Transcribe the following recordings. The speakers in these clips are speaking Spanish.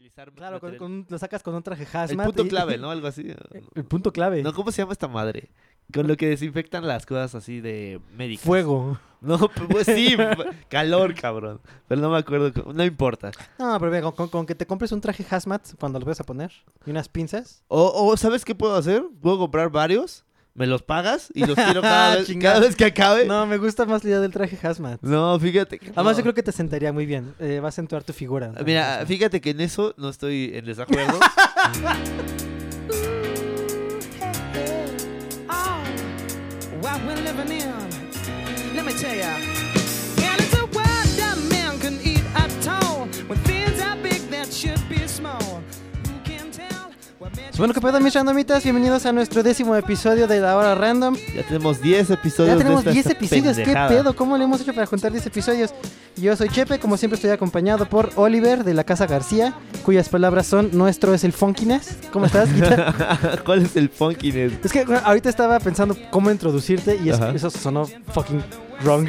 utilizar... Claro, lo sacas con un traje hazmat. El punto clave, ¿no? Algo así. El punto clave. No, ¿cómo se llama esta madre? Con lo que desinfectan las cosas así de médicas. Fuego. No, pues sí, calor, cabrón. Pero no me acuerdo, no importa. No, pero mira, con que te compres un traje hazmat cuando lo vas a poner y unas pinzas. O ¿sabes qué puedo hacer? Puedo comprar varios, me los pagas y los tiro cada vez que acabe. No, me gusta más la idea del traje hazmat. No, fíjate que Además, no. yo creo que te sentaría muy bien. Va a acentuar tu figura. Mira, fíjate que en eso no estoy en desacuerdo. What we're living in, let me tell ya. And it's a world that man can eat at all. When things are big that should be small. Who can tell what man... Pues bueno, ¿qué pedo, mis randomitas? Bienvenidos a nuestro 10º episodio de La Hora Random. Ya tenemos 10 episodios. Ya tenemos de 10 esta episodios. pendejada. ¿Qué pedo? ¿Cómo le hemos hecho para juntar 10 episodios? Yo soy Chepe, como siempre estoy acompañado por Oliver de la Casa García, cuyas palabras son: nuestro es el funkiness. ¿Cómo estás, Guita? ¿Cuál es el funkiness? Es que ahorita estaba pensando cómo introducirte y Ajá. eso sonó fucking wrong.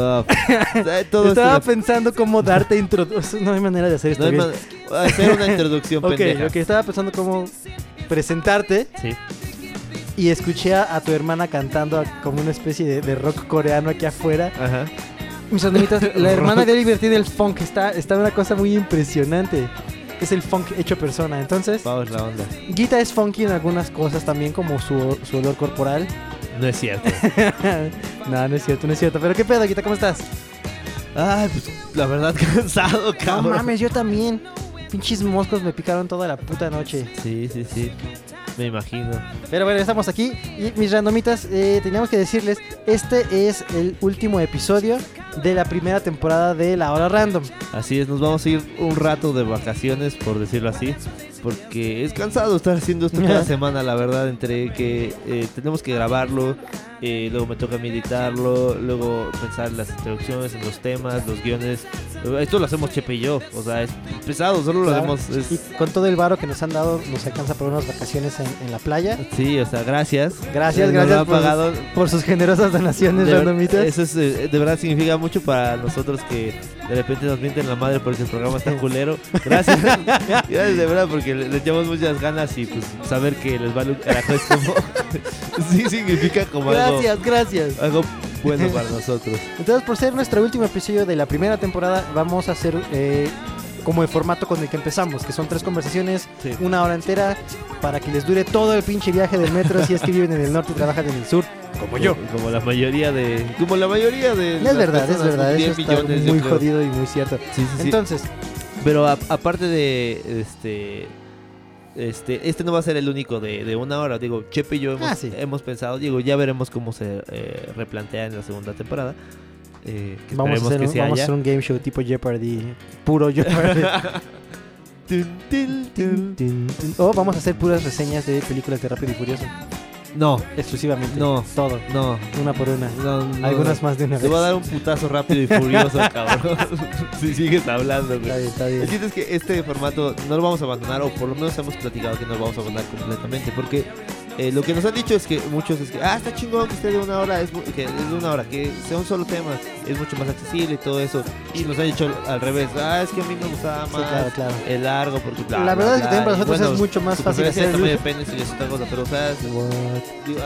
Todo Estaba pensando cómo darte introducción. No hay manera de hacer esto no hay bien. hacer una introducción pendeja. Ok, estaba pensando cómo presentarte Sí. y escuché a tu hermana cantando como una especie de rock coreano aquí afuera. Ajá. Mis amiguitos, la hermana de Oliver tiene el funk, está una cosa muy impresionante. Es el funk hecho persona. Entonces, Vamos la onda. Guita es funky en algunas cosas también, como su olor corporal. No es cierto. No, no es cierto. Pero ¿qué pedo, Guita? ¿Cómo estás? Ay, pues la verdad cansado, cabrón. No mames, yo también. Pinches moscos me picaron toda la puta noche. Sí. Me imagino. Pero bueno, estamos aquí. Y mis randomitas, teníamos que decirles, este es el último episodio de la primera temporada de La Hora Random. Así es, nos vamos a ir un rato de vacaciones, por decirlo así. Porque es cansado estar haciendo esto cada semana, la verdad. Entre que tenemos que grabarlo, luego me toca a mí editarlo, luego pensar en las introducciones, en los temas, los guiones. Esto lo hacemos Chepe y yo. O sea, es pesado, solo lo Claro. hacemos. Y con todo el varo que nos han dado, nos alcanza para unas vacaciones en la playa. Sí, o sea, gracias. Gracias Nos lo han por, pagado. por sus generosas donaciones, De ver- randomitas. Eso es, de verdad significa mucho para nosotros que de repente nos mienten la madre porque el programa está culero. Gracias. Gracias de verdad porque le echamos muchas ganas y pues saber que les vale un carajo es como... sí significa como Gracias. algo bueno para nosotros. Entonces, por ser nuestro último episodio de la primera temporada, vamos a hacer como el formato con el que empezamos, que son 3 conversaciones, Sí. 1 hora entera, para que les dure todo el pinche viaje del metro si es que viven en el norte y trabajan en el sur, como yo. Como la mayoría de... Como la mayoría de... Es las verdad, personas, 10 eso está millones, yo muy creo. jodido y muy cierto. Sí. Entonces, Pero aparte de este no va a ser el único de 1 hora. Digo, Chepe y yo sí. hemos pensado, digo, ya veremos cómo se replantea en la segunda temporada. Que vamos a esperemos que se hacer haya. un game show tipo Jeopardy, puro Jeopardy. O vamos a hacer puras reseñas de películas de Rápido y Furioso, No, exclusivamente. No. Todo, no. una por una. No, Algunas más de una Te vez. voy a dar un putazo rápido y furioso, cabrón. Si sigues hablando, güey. Está bien. El chiste es que este formato no lo vamos a abandonar, o por lo menos hemos platicado que no lo vamos a abandonar completamente, porque lo que nos han dicho es que muchos es que está chingón que esté de 1 hora, que es de 1 hora, que sea un solo tema, es mucho más accesible y todo eso. Y nos han dicho al revés, es que a mí me gustaba más claro. el largo, porque bla, La bla, verdad es que bla. también para Y nosotros bueno, es mucho más tu fácil preferencia hacer. también depende si es otra cosa, pero o sea, digo,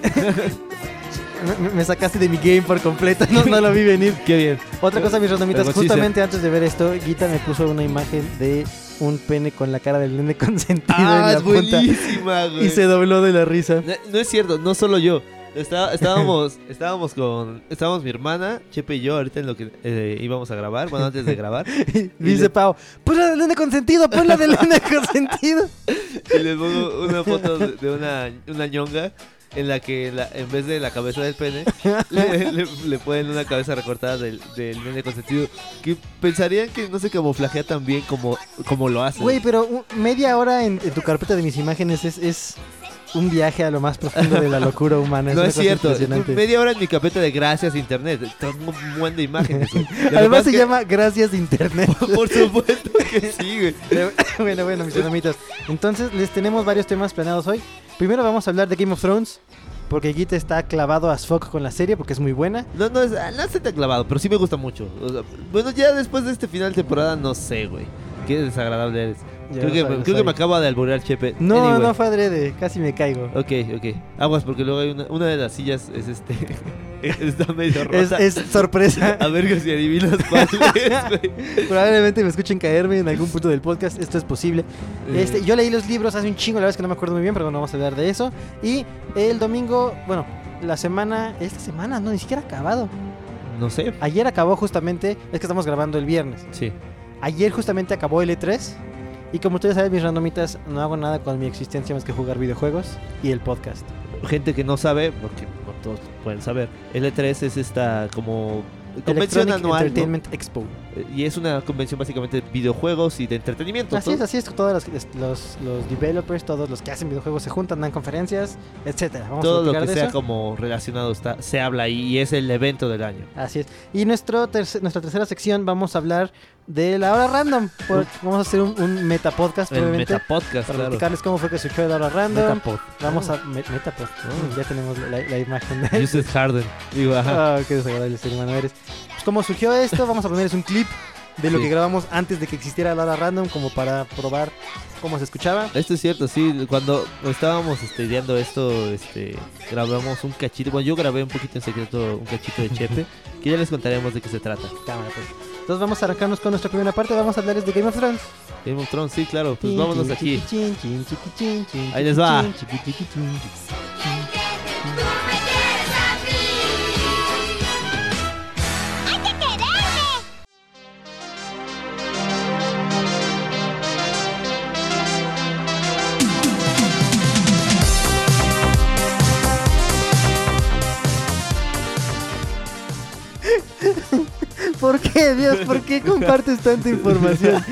ajá. Me sacaste de mi game por completo, no lo vi venir. Qué bien. Otra cosa, mis randomitas, Vergonzosa. justamente antes de ver esto, Guita me puso una imagen de un pene con la cara del nene consentido en la Es punta buenísima, güey. y se dobló de la risa. No es cierto, no solo yo. Estábamos mi hermana, Chepe y yo, ahorita en lo que íbamos a grabar, bueno, antes de grabar. Dice Pau, ponla del nene consentido, ponla del nene consentido. Y les pongo una foto de una ñonga en la que en vez de la cabeza del pene le ponen una cabeza recortada del nene consentido, que pensarían que no se camuflajea tan bien como lo hace. Güey, pero media hora en tu carpeta de mis imágenes es un viaje a lo más profundo de la locura humana. No una es cosa cierto, impresionante. media hora en mi carpeta de gracias internet, tengo un buen de imágenes. Güey. Lo que Además pasa se es que- llama Gracias de Internet. Por supuesto que sí, güey. Bueno, mis hermanitos. Entonces les tenemos varios temas planeados hoy. Primero vamos a hablar de Game of Thrones, porque Guita está clavado as fuck con la serie porque es muy buena. No está tan clavado, pero sí me gusta mucho. O sea, bueno, ya después de este final de temporada, no sé, güey. Qué desagradable eres. Yo Creo que, soy, creo que soy. me acaba de alburear Chepe. No, Anyway. no fue adrede, casi me caigo. Ok. Aguas, porque luego hay una de las sillas es está medio rota. Es sorpresa. A ver si adivinas cuál es, güey. Probablemente me escuchen caerme en algún punto del podcast. Esto es posible. Yo leí los libros hace un chingo, la verdad es que no me acuerdo muy bien, pero bueno, vamos a hablar de eso. Y el domingo, bueno, esta semana, no, ni siquiera ha acabado. No sé. Ayer acabó justamente, es que estamos grabando el viernes. Sí. Ayer justamente acabó el E3. Y como ustedes saben, mis randomitas, no hago nada con mi existencia más que jugar videojuegos y el podcast. Gente que no sabe, porque no todos pueden saber, el E3 es esta como convención Electronic anual, ¿no? Entertainment Expo. Y es una convención básicamente de videojuegos y de entretenimiento. Así es, todos los developers, todos los que hacen videojuegos se juntan, dan conferencias, etcétera. Vamos Todo a lo platicar que de sea eso. como relacionado se habla ahí y es el evento del año. Así es. Y nuestra tercera sección vamos a hablar de la hora random. Vamos a hacer un metapodcast El probablemente Metapodcast, para claro. platicarles cómo fue que surgió la hora random. Metapod. Vamos a Metapod. Ya tenemos la imagen de Yusef Harden. Digo, ajá. qué desagradable ser humano eres. Pues cómo surgió esto, vamos a ponerles un clip de lo Sí. que grabamos antes de que existiera la hora random, como para probar cómo se escuchaba. Esto es cierto, sí. Cuando estábamos ideando esto, grabamos un cachito. Bueno, yo grabé un poquito en secreto un cachito de Chepe, que ya les contaremos de qué se trata. Cámara, pues. Entonces vamos a arrancarnos con nuestra primera parte. Vamos a hablarles de Game of Thrones. Game of Thrones, sí, claro. Pues vámonos aquí. Chin, chin, chiqui, chin, chin, Ahí les chiqui, va. chin, chiqui, chiqui, chin. ¿Por qué, Dios? ¿Por qué compartes tanta información?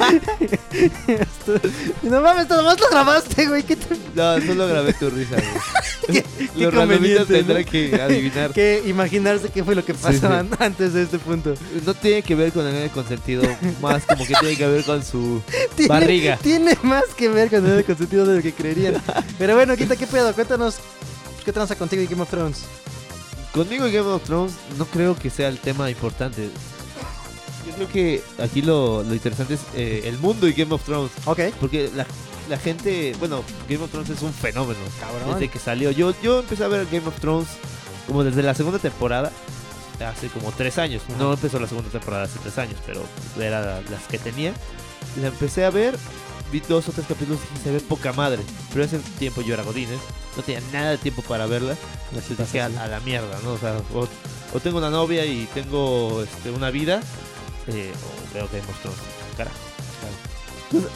No mames, nomás lo grabaste, güey. ¿Qué, No, solo grabé tu risa, güey. qué Los randomitas conveniente, tendrán ¿no? que adivinar. que imaginarse qué fue lo que pasó Sí. antes de este punto? No tiene que ver con el consentido, más como que tiene que ver con su barriga. Tiene más que ver con el consentido de lo que creerían. Pero bueno, Quita, ¿qué pedo? Cuéntanos, ¿qué tranza contigo y Game of Thrones? Conmigo y Game of Thrones no creo que sea el tema importante. Yo creo que aquí lo interesante es el mundo y Game of Thrones. Ok. Porque la gente, bueno, Game of Thrones es un fenómeno. Cabrón. Desde que salió. Yo empecé a ver Game of Thrones como desde la segunda temporada, hace como 3 años. Ajá. No empezó la segunda temporada hace 3 años, pero era las que tenía. La empecé a ver, vi 2 o 3 capítulos y se ve poca madre. Pero ese tiempo yo era godines, no tenía nada de tiempo para verla. Entonces pasa, dije sí. a la mierda, ¿no? O sea, o tengo una novia y tengo una vida, o veo Game of Thrones, carajo. Entonces,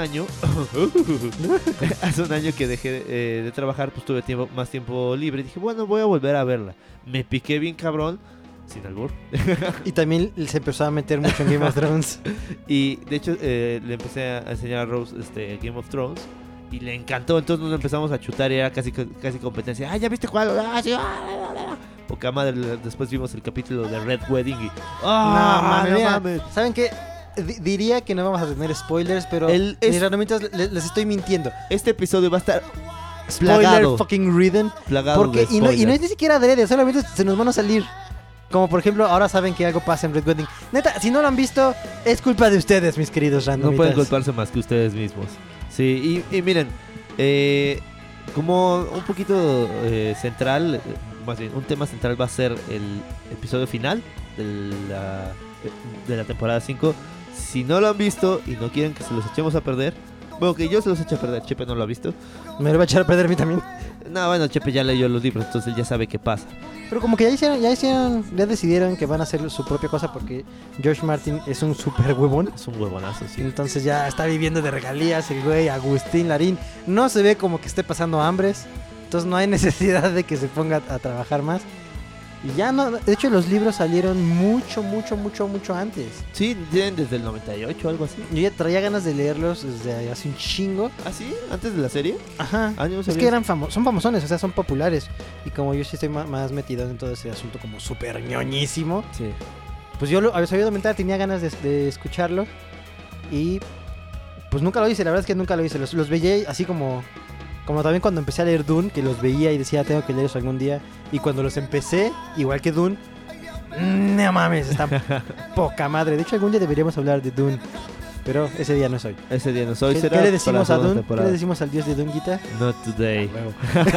hace un año que dejé de trabajar, pues tuve más tiempo libre. Dije, bueno, voy a volver a verla. Me piqué bien cabrón, sin albur. Y también se empezó a meter mucho en Game of Thrones. Y de hecho le empecé a enseñar a Rose Game of Thrones y le encantó. Entonces nos empezamos a chutar y era casi competencia. Ah, ¿ya viste cuál? Ah, sí. Poca madre. Después vimos el capítulo de Red Wedding y... No no mames. ¿Saben qué? Diría que no vamos a tener spoilers, pero mis randomitas les estoy mintiendo. Este episodio va a estar Spoiler plagado, fucking ridden. plagado Porque, de y no es spoilers. ni siquiera adrede, solamente se nos van a salir. Como por ejemplo, ahora saben que algo pasa en Red Wedding. Neta, si no lo han visto, es culpa de ustedes, mis queridos No randomitas. pueden culparse más que ustedes mismos. Sí, y miren, como un poquito central, más bien, un tema central va a ser el episodio final de la temporada 5. Si no lo han visto y no quieren que se los echemos a perder, bueno, que yo se los eche a perder, Chepe no lo ha visto. Me lo va a echar a perder a mí también. No, bueno, Chepe ya leyó los libros, entonces ya sabe qué pasa. Pero como que ya decidieron que van a hacer su propia cosa porque George Martin es un super huevón. Es un huevonazo, sí. Entonces ya está viviendo de regalías el güey Agustín Larín. No se ve como que esté pasando hambres. Entonces no hay necesidad de que se ponga a trabajar más. Y ya no, de hecho los libros salieron mucho antes. Sí, tienen desde el 98 o algo así. Yo ya traía ganas de leerlos desde hace un chingo. ¿Ah, sí? ¿Antes de la serie? Ajá. Ah, yo no Es sabía. que son famosones, o sea, son populares. Y como yo sí estoy más metido en todo ese asunto como súper ñoñísimo, Sí. pues yo había sabido mental, tenía ganas de escucharlo. Y pues nunca lo hice, la verdad es que nunca lo hice. Los veía así como también cuando empecé a leer Dune, que los veía y decía, tengo que leer eso algún día. Y cuando los empecé, igual que Dune, no mames, está poca madre. De hecho, algún día deberíamos hablar de Dune. Pero ese día no es hoy. Ese día no soy. ¿Qué, Será qué le para decimos la a segunda Dune? ¿Qué temporada. le decimos al dios de Dunguita? Not today. Huevo.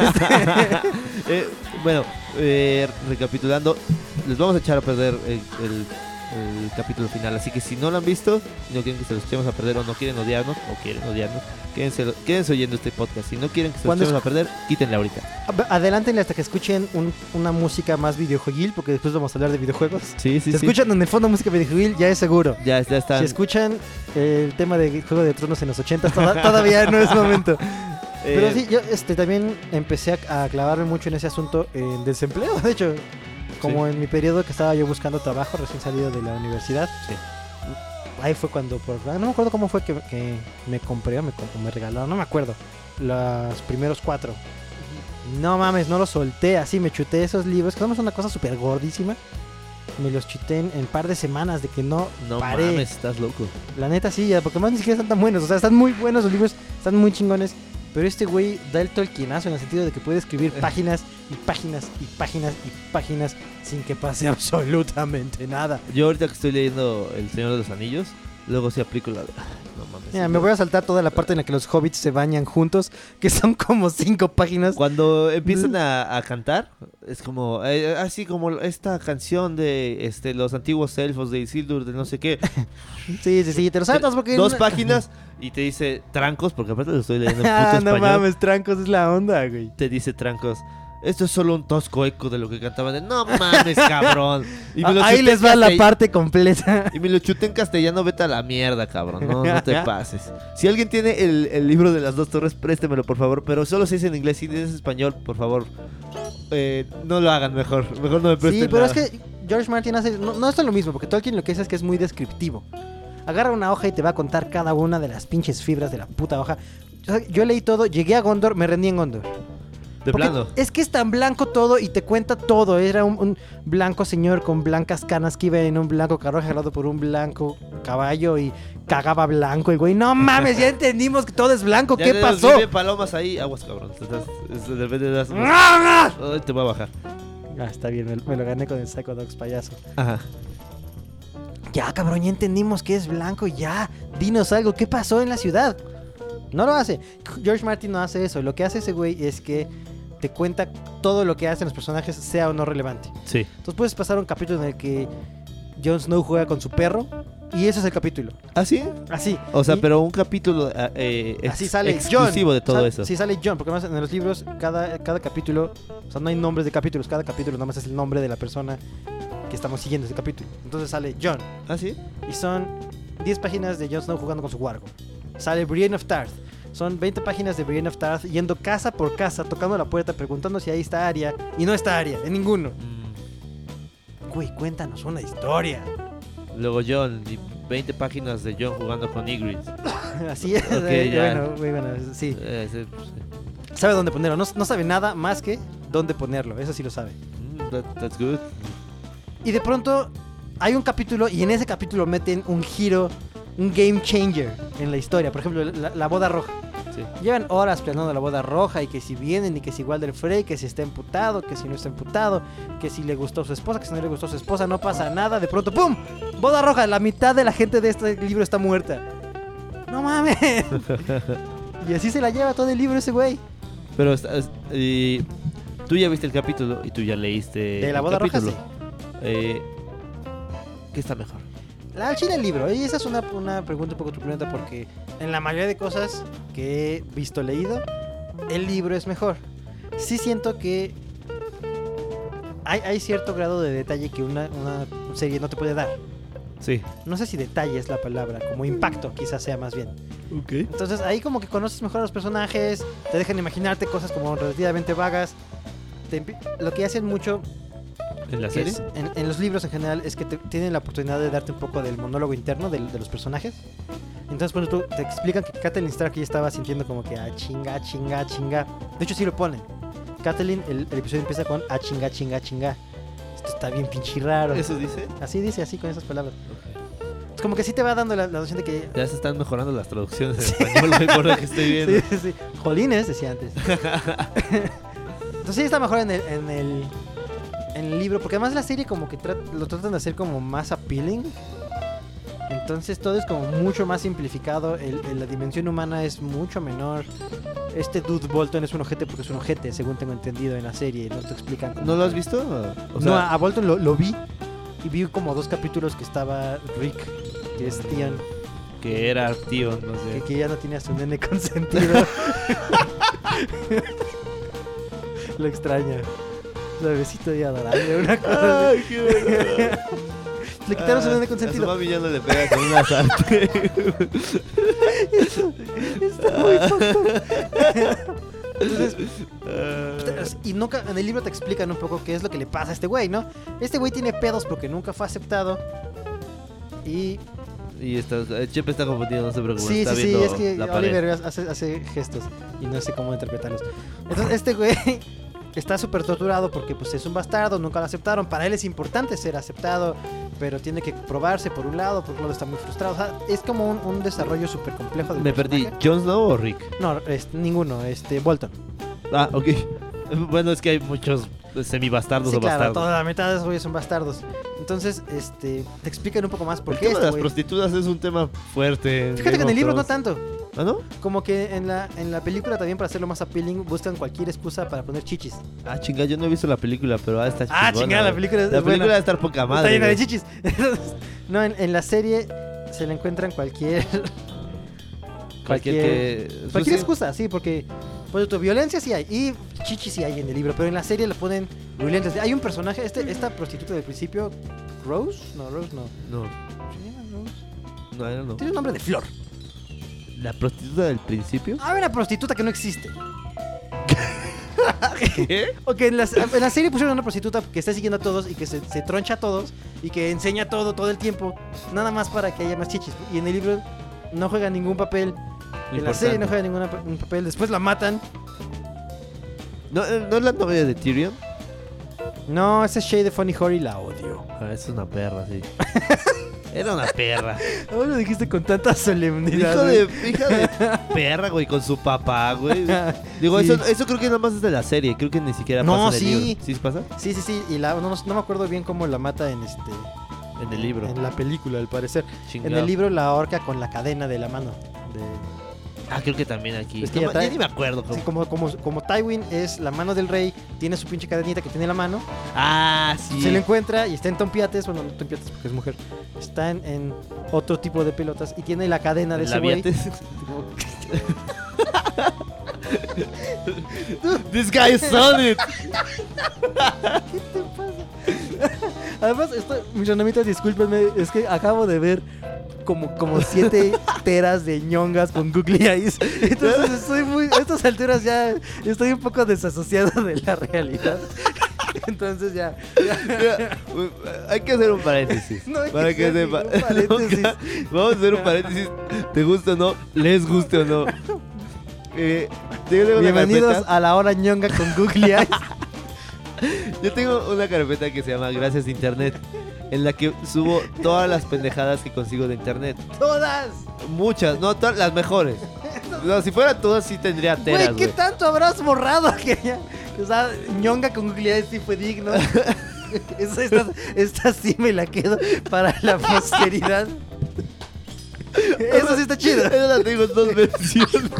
Bueno, recapitulando, les vamos a echar a perder el capítulo final. Así que si no lo han visto y no quieren que se los echemos a perder o no quieren odiarnos o quieren odiarnos, quédense oyendo este podcast. Si no quieren que se los Cuando echemos a perder, quítenle ahorita. Adelántenle hasta que escuchen una música más videojueguil, porque después vamos a hablar de videojuegos. Sí, sí, Si escuchan en el fondo música videojuegil, ya es seguro. Ya están. Si escuchan el tema de Juego de Tronos en los 80, todavía no es momento. Pero sí, yo también empecé a clavarme mucho en ese asunto en desempleo, de hecho. Como en mi periodo que estaba yo buscando trabajo, recién salido de la universidad. Sí. Ahí fue cuando, no me acuerdo cómo fue que me compré o me regalaron, no me acuerdo. Los primeros 4. No mames, no los solté, así me chuté esos libros, que somos una cosa súper gordísima. Me los chuté en un par de semanas de que no paré. Mames, estás loco. La neta sí, ya, porque más ni siquiera están tan buenos. O sea, están muy buenos los libros, están muy chingones. Pero este güey da el tolkienazo en el sentido de que puede escribir páginas y páginas y páginas y páginas sin que pase absolutamente nada. Yo ahorita que estoy leyendo El Señor de los Anillos, luego sí aplico la de... No mames. Mira, me voy a saltar toda la parte en la que los hobbits se bañan juntos, que son como 5 páginas. Cuando empiezan a cantar, es como así como esta canción de los antiguos elfos de Isildur, de no sé qué. Sí, te lo saltas porque... 2 páginas y te dice trancos, porque aparte lo estoy leyendo en puto Ah, no español. mames, trancos es la onda, güey. Te dice trancos. Esto es solo un tosco eco de lo que cantaban. No mames, cabrón. Y me lo Ahí chuté les en va la castell- parte completa. Y me lo chuté en castellano, vete a la mierda, cabrón. No te pases. Si alguien tiene el libro de las 2 torres, préstemelo, por favor. Pero solo si es en inglés, si es español, por favor. No lo hagan mejor. Mejor no me presten Sí, pero nada. es que George Martin hace... No es lo mismo, porque Tolkien lo que hace es que es muy descriptivo. Agarra una hoja y te va a contar cada una de las pinches fibras de la puta hoja. Yo leí todo, llegué a Gondor, me rendí en Gondor. De Porque plano. es que es tan blanco todo y te cuenta todo. Era un blanco señor con blancas canas que iba en un blanco carruaje jalado por un blanco caballo y cagaba blanco. Y güey, no mames, ya entendimos que todo es blanco. Ya ¿Qué nos pasó? viven palomas ahí. Aguas, cabrón. De repente das... ¡Ah! Ay, te va a bajar. Está bien, me lo gané con el Psycho Dogs payaso. Ajá. Ya, cabrón, ya entendimos que es blanco. Ya, dinos algo. ¿Qué pasó en la ciudad? No lo hace. George Martin no hace eso. Lo que hace ese güey es que te cuenta todo lo que hacen los personajes, sea o no relevante. Sí. Entonces puedes pasar un capítulo en el que Jon Snow juega con su perro y ese es el capítulo. ¿Ah, sí? Así. O sea, Y pero un capítulo así sale exclusivo Jon. de todo eso. Sí, sale Jon, porque además en los libros cada capítulo, o sea, no hay nombres de capítulos, cada capítulo nada más es el nombre de la persona que estamos siguiendo ese capítulo. Entonces sale Jon ¿Ah, sí? y son 10 páginas de Jon Snow jugando con su wargo. Sale Brienne of Tarth. Son 20 páginas de Brienne of Tarth yendo casa por casa, tocando la puerta, preguntando si ahí está Arya. Y no está Arya, en ninguno. Güey, cuéntanos una historia. Luego John, y 20 páginas de John jugando con Ygritte. Así es. Ok, ya. Bueno, sí. Sí. Sabe dónde ponerlo. No sabe nada más que dónde ponerlo. Eso sí lo sabe. That's good. Y de pronto hay un capítulo y en ese capítulo meten un giro, un game changer en la historia. Por ejemplo, la boda roja. Sí. Llevan horas planeando la boda roja y que si vienen y que si Walder Frey, que si está emputado, que si no está emputado, que si le gustó su esposa, que si no le gustó su esposa, no pasa nada. De pronto, ¡pum! Boda roja, la mitad de la gente de este libro está muerta. ¡No mames! Y así se la lleva todo el libro ese güey. Pero y tú ya viste el capítulo y tú ya leíste De la el boda roja, capítulo. sí. ¿Qué está mejor? Al chile el libro, y esa es una pregunta un poco truculenta porque en la mayoría de cosas que he visto, leído, el libro es mejor. Sí siento que hay cierto grado de detalle que una serie no te puede dar. Sí. No sé si detalle es la palabra, como impacto quizás sea más bien. Ok. Entonces ahí como que conoces mejor a los personajes, te dejan imaginarte cosas como relativamente vagas. Lo que hacen mucho ¿En la que serie? es, en los libros en general es que tienen la oportunidad de darte un poco del monólogo interno de los personajes. Entonces cuando tú te explican que Catelyn Stark ya estaba sintiendo como que chinga. De hecho sí lo ponen. Catelyn, el episodio empieza con chinga. Esto está bien pinche raro. ¿Eso dice? Así dice, así con esas palabras. Es como que sí te va dando la noción de que... Ya se están mejorando las traducciones en español, güey, por lo que estoy viendo. Sí. Jolines, decía antes. Entonces sí está mejor en el libro, porque además la serie como que lo tratan de hacer como más appealing. Entonces todo es como mucho más simplificado. La dimensión humana es mucho menor. Este dude Bolton es un ojete porque es un ojete, según tengo entendido en la serie. No te explican. ¿No lo has visto? O No, a Bolton lo vi. Y vi como 2 capítulos que estaba Rick, que es Tion, que era tío, no sé. que ya no tiene a su nene consentido. Lo extraña. Suavecito y adorable, una cosa. Ay, qué verdad. Le quitaron su nene A su consentido. mami ya no le pega con una sartén. Está muy tonto. Entonces, y nunca en el libro te explican un poco qué es lo que le pasa a este güey, ¿no? Este güey tiene pedos porque nunca fue aceptado. Y Chepe está confundido, no se preocupe. sí, está sí, sí, viendo es que la pared. Oliver hace gestos y no sé cómo interpretarlos. Entonces este güey está súper torturado porque pues es un bastardo, nunca lo aceptaron. Para él es importante ser aceptado, pero tiene que probarse por un lado, por otro lado está muy frustrado. O sea, es como un desarrollo súper complejo del Me perdí. personaje. ¿Jon Snow o Rick? No, ninguno, Bolton. Ah, ok. Bueno, es que hay muchos semibastardos Sí, o claro, bastardos. toda la mitad de esos güeyes son bastardos. Entonces, te explican un poco más por El qué tema de las güey. prostitutas es un tema fuerte. Fíjate que en el libro no tanto. ¿Ah, no? Como que en la película también, para hacerlo más appealing, buscan cualquier excusa para poner chichis. Ah, chinga, yo no he visto la película, pero está chingona. Ah, chingada, la película es La película buena. debe estar poca madre. Está llena de güey. chichis. Entonces, no, en la serie se le encuentran cualquier Cualquier sí. excusa, sí, porque pues tu violencia sí hay y chichis sí hay en el libro, pero en la serie le ponen violencia. Hay un personaje, esta prostituta del principio, Rose, no. No, ¿Se llama Rose? no. Tiene un nombre de flor. ¿La prostituta del principio? Hay una prostituta que no existe. ¿Qué? Ok, en la serie pusieron una prostituta que está siguiendo a todos y que se troncha a todos y que enseña todo el tiempo, nada más para que haya más chichis. Y en el libro no juega ningún papel. En la serie no juega ningún papel. Después la matan. ¿No es la novia de Tyrion? No, ese Shay de Funny Horry la odio. Ah, es una perra, sí. Era una perra. Ahora lo dijiste con tanta solemnidad. Hija de perra, güey, con su papá, güey. Digo, Sí. eso creo que nada más es de la serie. Creo que ni siquiera No, pasa en el sí. libro. ¿Sí pasa? Sí. Y no me acuerdo bien cómo la mata en En el libro. En la película, al parecer. Chingado. En el libro la ahorca con la cadena de la mano. Ah, creo que también aquí. Es que No, ya trae- ya ni me acuerdo. Sí, como Tywin es la mano del rey, tiene su pinche cadenita que tiene en la mano. Ah, sí. Se le encuentra y está en Tompiates, bueno, no Tompiates porque es mujer. Está en otro tipo de pelotas y tiene la cadena de ese güey. Labiates. This guy is on it. Además, mis ranamitas, discúlpenme, es que acabo de ver como 7 teras de ñongas con Googly Eyes. Entonces a estas alturas ya estoy un poco desasociado de la realidad. Entonces ya. Mira, hay que hacer un paréntesis. No hay para que hacer sepa. ningún paréntesis. Vamos a hacer un paréntesis. ¿Te gusta o no? ¿Les guste o no? Tengo una Bienvenidos carpeta. a la hora ñonga con Googly Eyes. Yo tengo una carpeta que se llama Gracias Internet, en la que subo todas las pendejadas que consigo de internet. ¡Todas! Muchas, no, todas las mejores. No, si fueran todas sí tendría teras, Güey, ¿qué güey. tanto habrás borrado? Que ya, o sea, ñonga con Googly Eyes sí fue digno. Esta sí me la quedo para la posteridad. Eso sí está chido. Yo la tengo en 2 versiones.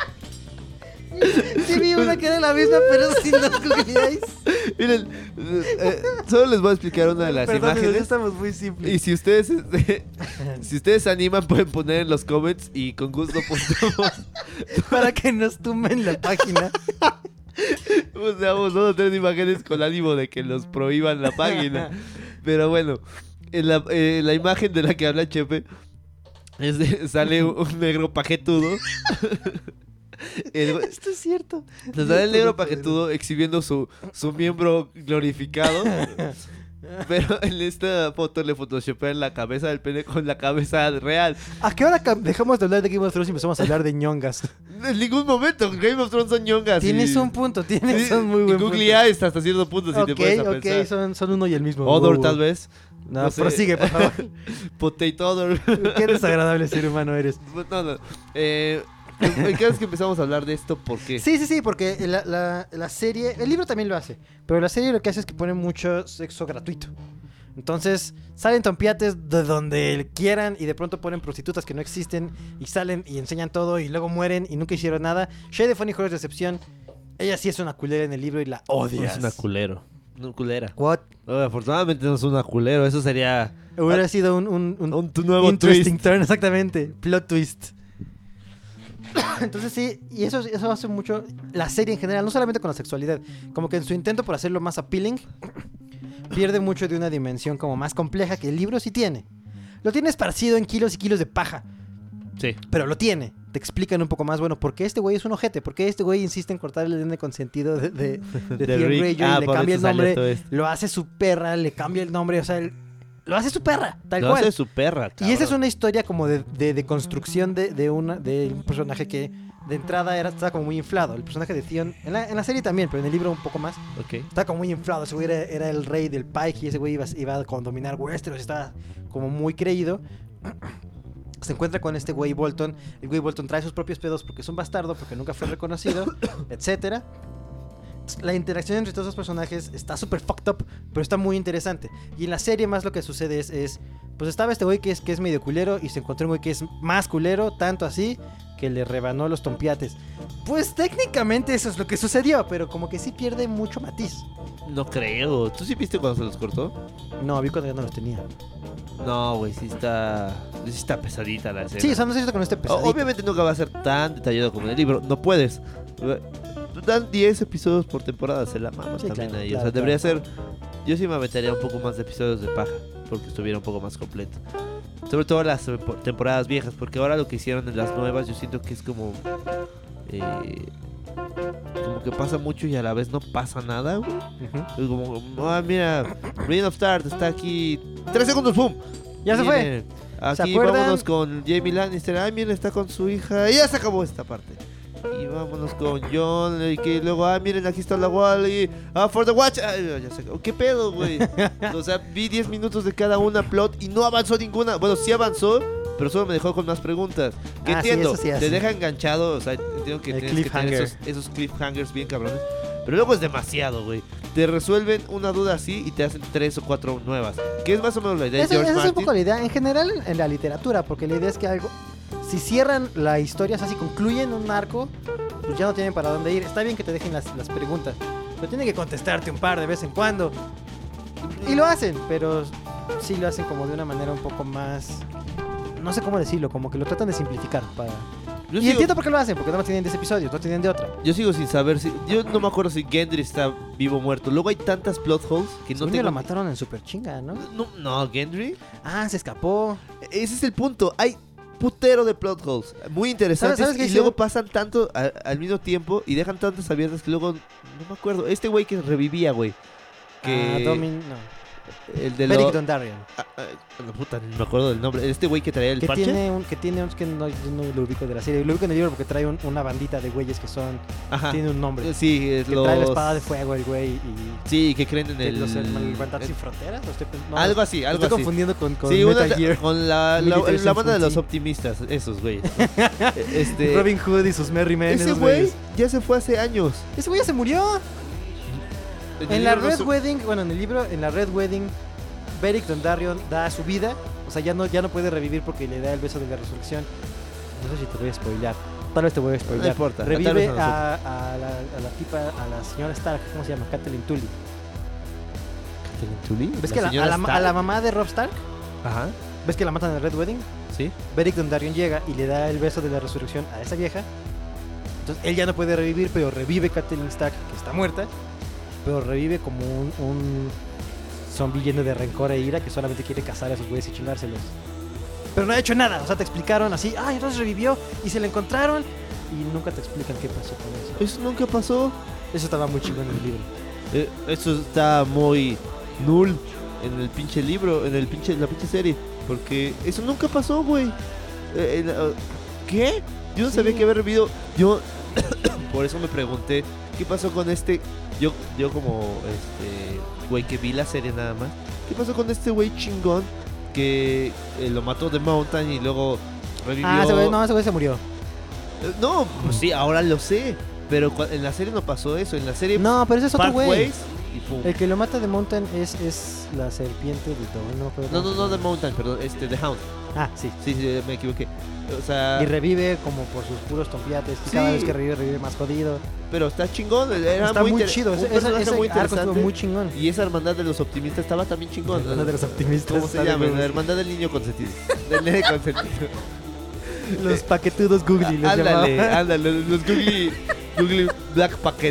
Sí vi una que era la misma, pero sin los Googly Eyes. Miren, solo les voy a explicar una de las Perdón, imágenes. estamos muy simples. Y si ustedes se animan, pueden poner en los comments y con gusto postamos. Para que nos tumben la página. Vamos a 3 imágenes con ánimo de que los prohíban la página. Pero bueno, en la imagen de la que habla Chepe sale un negro pajetudo. Esto es cierto. Nos da el negro pajetudo exhibiendo su miembro glorificado. Pero en esta foto le photoshopean la cabeza del pene con la cabeza real. ¿A qué hora dejamos de hablar de Game of Thrones y empezamos a hablar de ñongas? En ningún momento Game of Thrones son ñongas. Tienes y- un punto, Sí, un muy buen y Googly punto. Eyes hasta cierto punto, si te puedes a pensar. son uno y el mismo. Odor, tal vez. No, no sé. prosigue, por favor. Potato odor. Qué desagradable ser humano eres. No. Cada vez que empezamos a hablar de esto, ¿por qué? Sí, porque la serie, el libro también lo hace, pero la serie lo que hace es que pone mucho sexo gratuito. Entonces, salen tompiates de donde quieran y de pronto ponen prostitutas que no existen y salen y enseñan todo y luego mueren y nunca hicieron nada. Shade de Funny Horror es decepción. Ella sí es una culera en el libro y la odias. Es una culero. Una culera. What? Afortunadamente no es una culero. Eso sería... Hubiera sido un nuevo interesting twist. turn, exactamente. Plot twist. Entonces sí, y eso hace mucho la serie en general, no solamente con la sexualidad, como que en su intento por hacerlo más appealing, pierde mucho de una dimensión como más compleja que el libro sí tiene. Lo tiene esparcido en kilos y kilos de paja, Sí. pero lo tiene. Te explican un poco más, bueno, ¿por qué este güey es un ojete? ¿Por qué este güey insiste en cortar el nene consentido de Theon Rick. Greyjoy? Le por cambia el eso sale nombre, todo esto. lo hace su perra, le cambia el nombre, o sea, lo hace su perra, tal Lo cual. hace su perra, Y esa es cabrón. una historia como de construcción de un personaje que de entrada estaba como muy inflado. El personaje de Theon, en la serie también, pero en el libro un poco más, Ok. estaba como muy inflado. Ese güey era el rey del Pike y ese güey iba a dominar Westeros, estaba como muy creído. Se encuentra con este güey Bolton. El güey Bolton trae sus propios pedos porque es un bastardo, porque nunca fue reconocido, etcétera. La interacción entre estos dos personajes está súper fucked up, pero está muy interesante. Y en la serie más lo que sucede es pues estaba este güey que es medio culero y se encontró un güey que es más culero, tanto así que le rebanó los tompiates. Pues técnicamente eso es lo que sucedió, pero como que sí pierde mucho matiz. No creo. ¿Tú sí viste cuando se los cortó? No, vi cuando ya no los tenía. No, güey, sí está pesadita la escena. Sí, o sea, no sé si con este pesadito. Obviamente nunca va a ser tan detallado como en el libro. No puedes. Dan 10 episodios por temporada, se la mamas Sí, también claro, ahí. claro, O sea, debería claro. ser... Yo sí me aventaría un poco más de episodios de paja, porque estuviera un poco más completo. Sobre todo las temporadas viejas, porque ahora lo que hicieron en las nuevas yo siento que es como... como que pasa mucho y a la vez no pasa nada, güey. Ujú. Es como, mira, Brienne of Start está aquí. 3 segundos, ¡pum! Ya se fue. Viene. ¿Se Aquí acuerdan? vámonos con Jaime Lannister. Ay, miren, está con su hija. Y ya se acabó esta parte. Y vámonos con Jon. Y que luego, miren, aquí está la wall. Y, for the watch. Ay, ya se acabó. ¿Qué pedo, güey? O sea, vi 10 minutos de cada una plot y no avanzó ninguna. Bueno, sí avanzó, pero solo me dejó con más preguntas. Que Ah, sí, entiendo, eso sí hace. te deja enganchado. O sea, entiendo que El tienes que tener cliffhanger. esos cliffhangers bien cabrones. Pero luego es demasiado, güey. Te resuelven una duda así y te hacen 3 o 4 nuevas. Que es más o menos la idea de Esa George es un Martin. poco la idea, en general en la literatura, porque la idea es que algo, si cierran la historia, o sea, si concluyen un arco, pues ya no tienen para dónde ir. Está bien que te dejen las preguntas, pero tienen que contestarte un par de vez en cuando. Y lo hacen, pero sí lo hacen como de una manera un poco más... No sé cómo decirlo, como que lo tratan de simplificar para... Yo Y sigo- entiendo por qué lo hacen, porque no tienen 10 episodios, no tienen de otra. Yo sigo sin saber si... Yo no me acuerdo si Gendry está vivo o muerto. Luego hay tantas plot holes que no Según yo tengo... lo mataron en super chinga, ¿no? No, Gendry. Ah, se escapó. Ese es el punto. Hay putero de plot holes. Muy interesantes. ¿Sabes qué y hicieron? luego pasan tanto al mismo tiempo y dejan tantas abiertas que luego... No me acuerdo. Este güey que revivía, güey. Que... No. El de Beric lo... Dondarrion. No, puta, ni me acuerdo del nombre. Este güey que traía el Que parche. tiene un que no, yo no lo ubico de la serie. Lo ubico en el libro porque trae una bandita de güeyes que son... Ajá. Tiene un nombre. Sí, es Que los... trae la espada de fuego el güey y... Sí, que creen en que el... los Levantar sin fronteras. ¿O no, Algo así, lo algo estoy así. confundiendo con Sí, Metal Gear. con la Military banda de los Symphony. optimistas, esos güeyes. Robin Hood y sus Merry Men. Ese esos güey güeyes. ya se fue hace años. Ese güey ya se murió. el En la libro no Red su- Wedding, bueno, en el libro, en la Red Wedding, Beric Dondarrion da su vida. O sea, ya no puede revivir porque le da el beso de la resurrección. No sé si te voy a spoilear. Tal vez te voy a spoilear. No importa, tal Revive vez a a la tipa, a la señora Stark. ¿Cómo se llama? Catelyn Tully. ¿Ves que señora a la Stark. mamá de Robb Stark? Ajá, ¿Ves que la matan en el Red Wedding? sí. Beric Dondarrion llega y le da el beso de la resurrección a esa vieja. Entonces él ya no puede revivir, pero revive Catelyn Stark, que está muerta. Pero revive como un zombie lleno de rencor e ira que solamente quiere cazar a esos güeyes y chingárselos. Pero no ha hecho nada. O sea, te explicaron así, entonces revivió y se la encontraron. Y nunca te explican qué pasó con eso. Eso nunca pasó. Eso estaba muy chingón en el libro. Eso está muy null en el pinche libro, en la pinche serie. Porque eso nunca pasó, güey. ¿Qué? Yo no Sí. sabía que había revivido. Yo, por eso me pregunté, ¿qué pasó con este? Yo como güey que vi la serie nada más. ¿Qué pasó con este güey chingón que lo mató de Mountain y luego revivió? Ese güey se murió. No, pues sí, ahora lo sé. Pero en la serie no pasó eso. En la serie No, pero ese es otro part güey. ways y pum. El que lo mata de Mountain es la serpiente de Dawn, No, The Mountain, perdón, The Hound. Ah, sí. Sí, me equivoqué. O sea, Y revive como por sus puros tompiates. Y Sí. cada vez que revive más jodido. pero está chingón, era Está muy inter- chido. un Ese personaje muy arco estuvo interesante. muy chingón. Y esa hermandad de los optimistas estaba también chingón. Uno de los optimistas. ¿Cómo se está de llama? huevos. La hermandad del niño consentido. Del nene consentido. Los paquetudos Googly les Ándale, llamaba. ándale, los Googly Black Packet.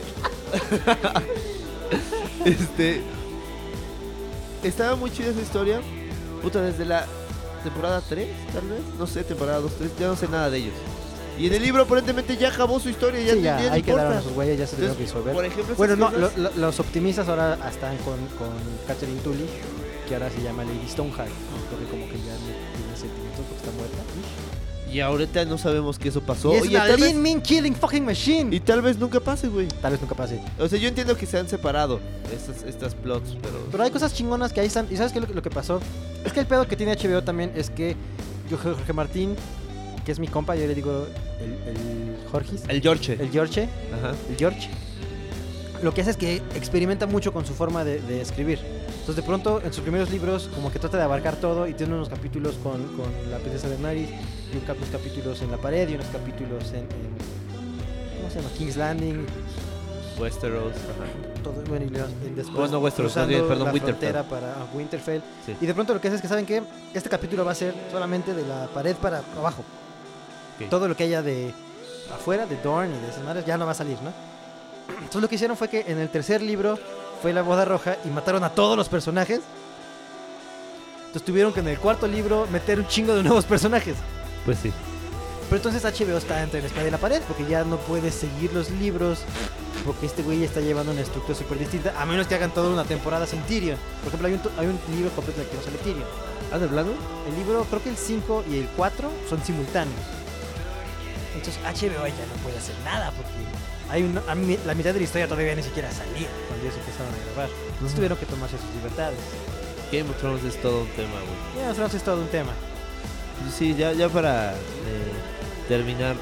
Estaba muy chida esa historia. Puta, desde la temporada 3, tal vez. No sé, temporada 2, 3. Ya no sé nada de ellos. Y en el libro aparentemente ya acabó su historia. Ya, Sí, ya, ya no ahí quedaron importa. sus güeyes, ya se tuvieron que Entonces, disolver. por ejemplo, esas Bueno, no, cosas- los optimistas ahora están con Catherine Tully, que ahora se llama Lady Stoneheart, porque como que ya no tiene sentimientos porque está muerta. Y ahorita no sabemos que eso pasó. Y es Oye, una tal vez- lean, mean, killing fucking machine. y tal vez nunca pase, güey. Tal vez nunca pase. O sea, yo entiendo que se han separado estas plots, Pero hay cosas chingonas que ahí están. ¿Y sabes qué es lo que pasó? Es que el pedo que tiene HBO también es que Jorge Martín, que es mi compa, yo le digo el Jorgis, El George. el George, Ajá. el George, lo que hace es que experimenta mucho con su forma de escribir. Entonces de pronto en sus primeros libros como que trata de abarcar todo y tiene unos capítulos con la princesa de Daenerys y unos capítulos en la pared y unos capítulos en ¿cómo se llama? King's Landing, Westeros. Ajá. todo, bueno, y después Bueno, Westeros, cruzando más bien, perdón, la Winterfell. frontera para Winterfell. Sí. Y de pronto lo que hace es que, ¿saben qué? Este capítulo va a ser solamente de la pared para abajo. Ok. Todo lo que haya de afuera, de Dorne y de esas madres, ya no va a salir, ¿no? Entonces lo que hicieron fue que en el tercer libro fue la boda roja y mataron a todos los personajes. Entonces tuvieron que en el cuarto libro meter un chingo de nuevos personajes. Pues sí. Pero entonces HBO está entre la espada y la pared porque ya no puede seguir los libros porque este güey ya está llevando una estructura súper distinta a menos que hagan toda una temporada sin Tyrion. Por ejemplo, hay un libro completo en el que no sale Tyrion. ¿Has hablado? El libro, creo que el 5 y el 4 son simultáneos. Entonces HBO ya no puede hacer nada porque la mitad de la historia todavía ni siquiera salía cuando ellos empezaron a grabar. Entonces tuvieron que tomarse sus libertades. Game of Thrones es todo un tema, güey. Ya nosotros es todo un tema. Sí, ya para terminar.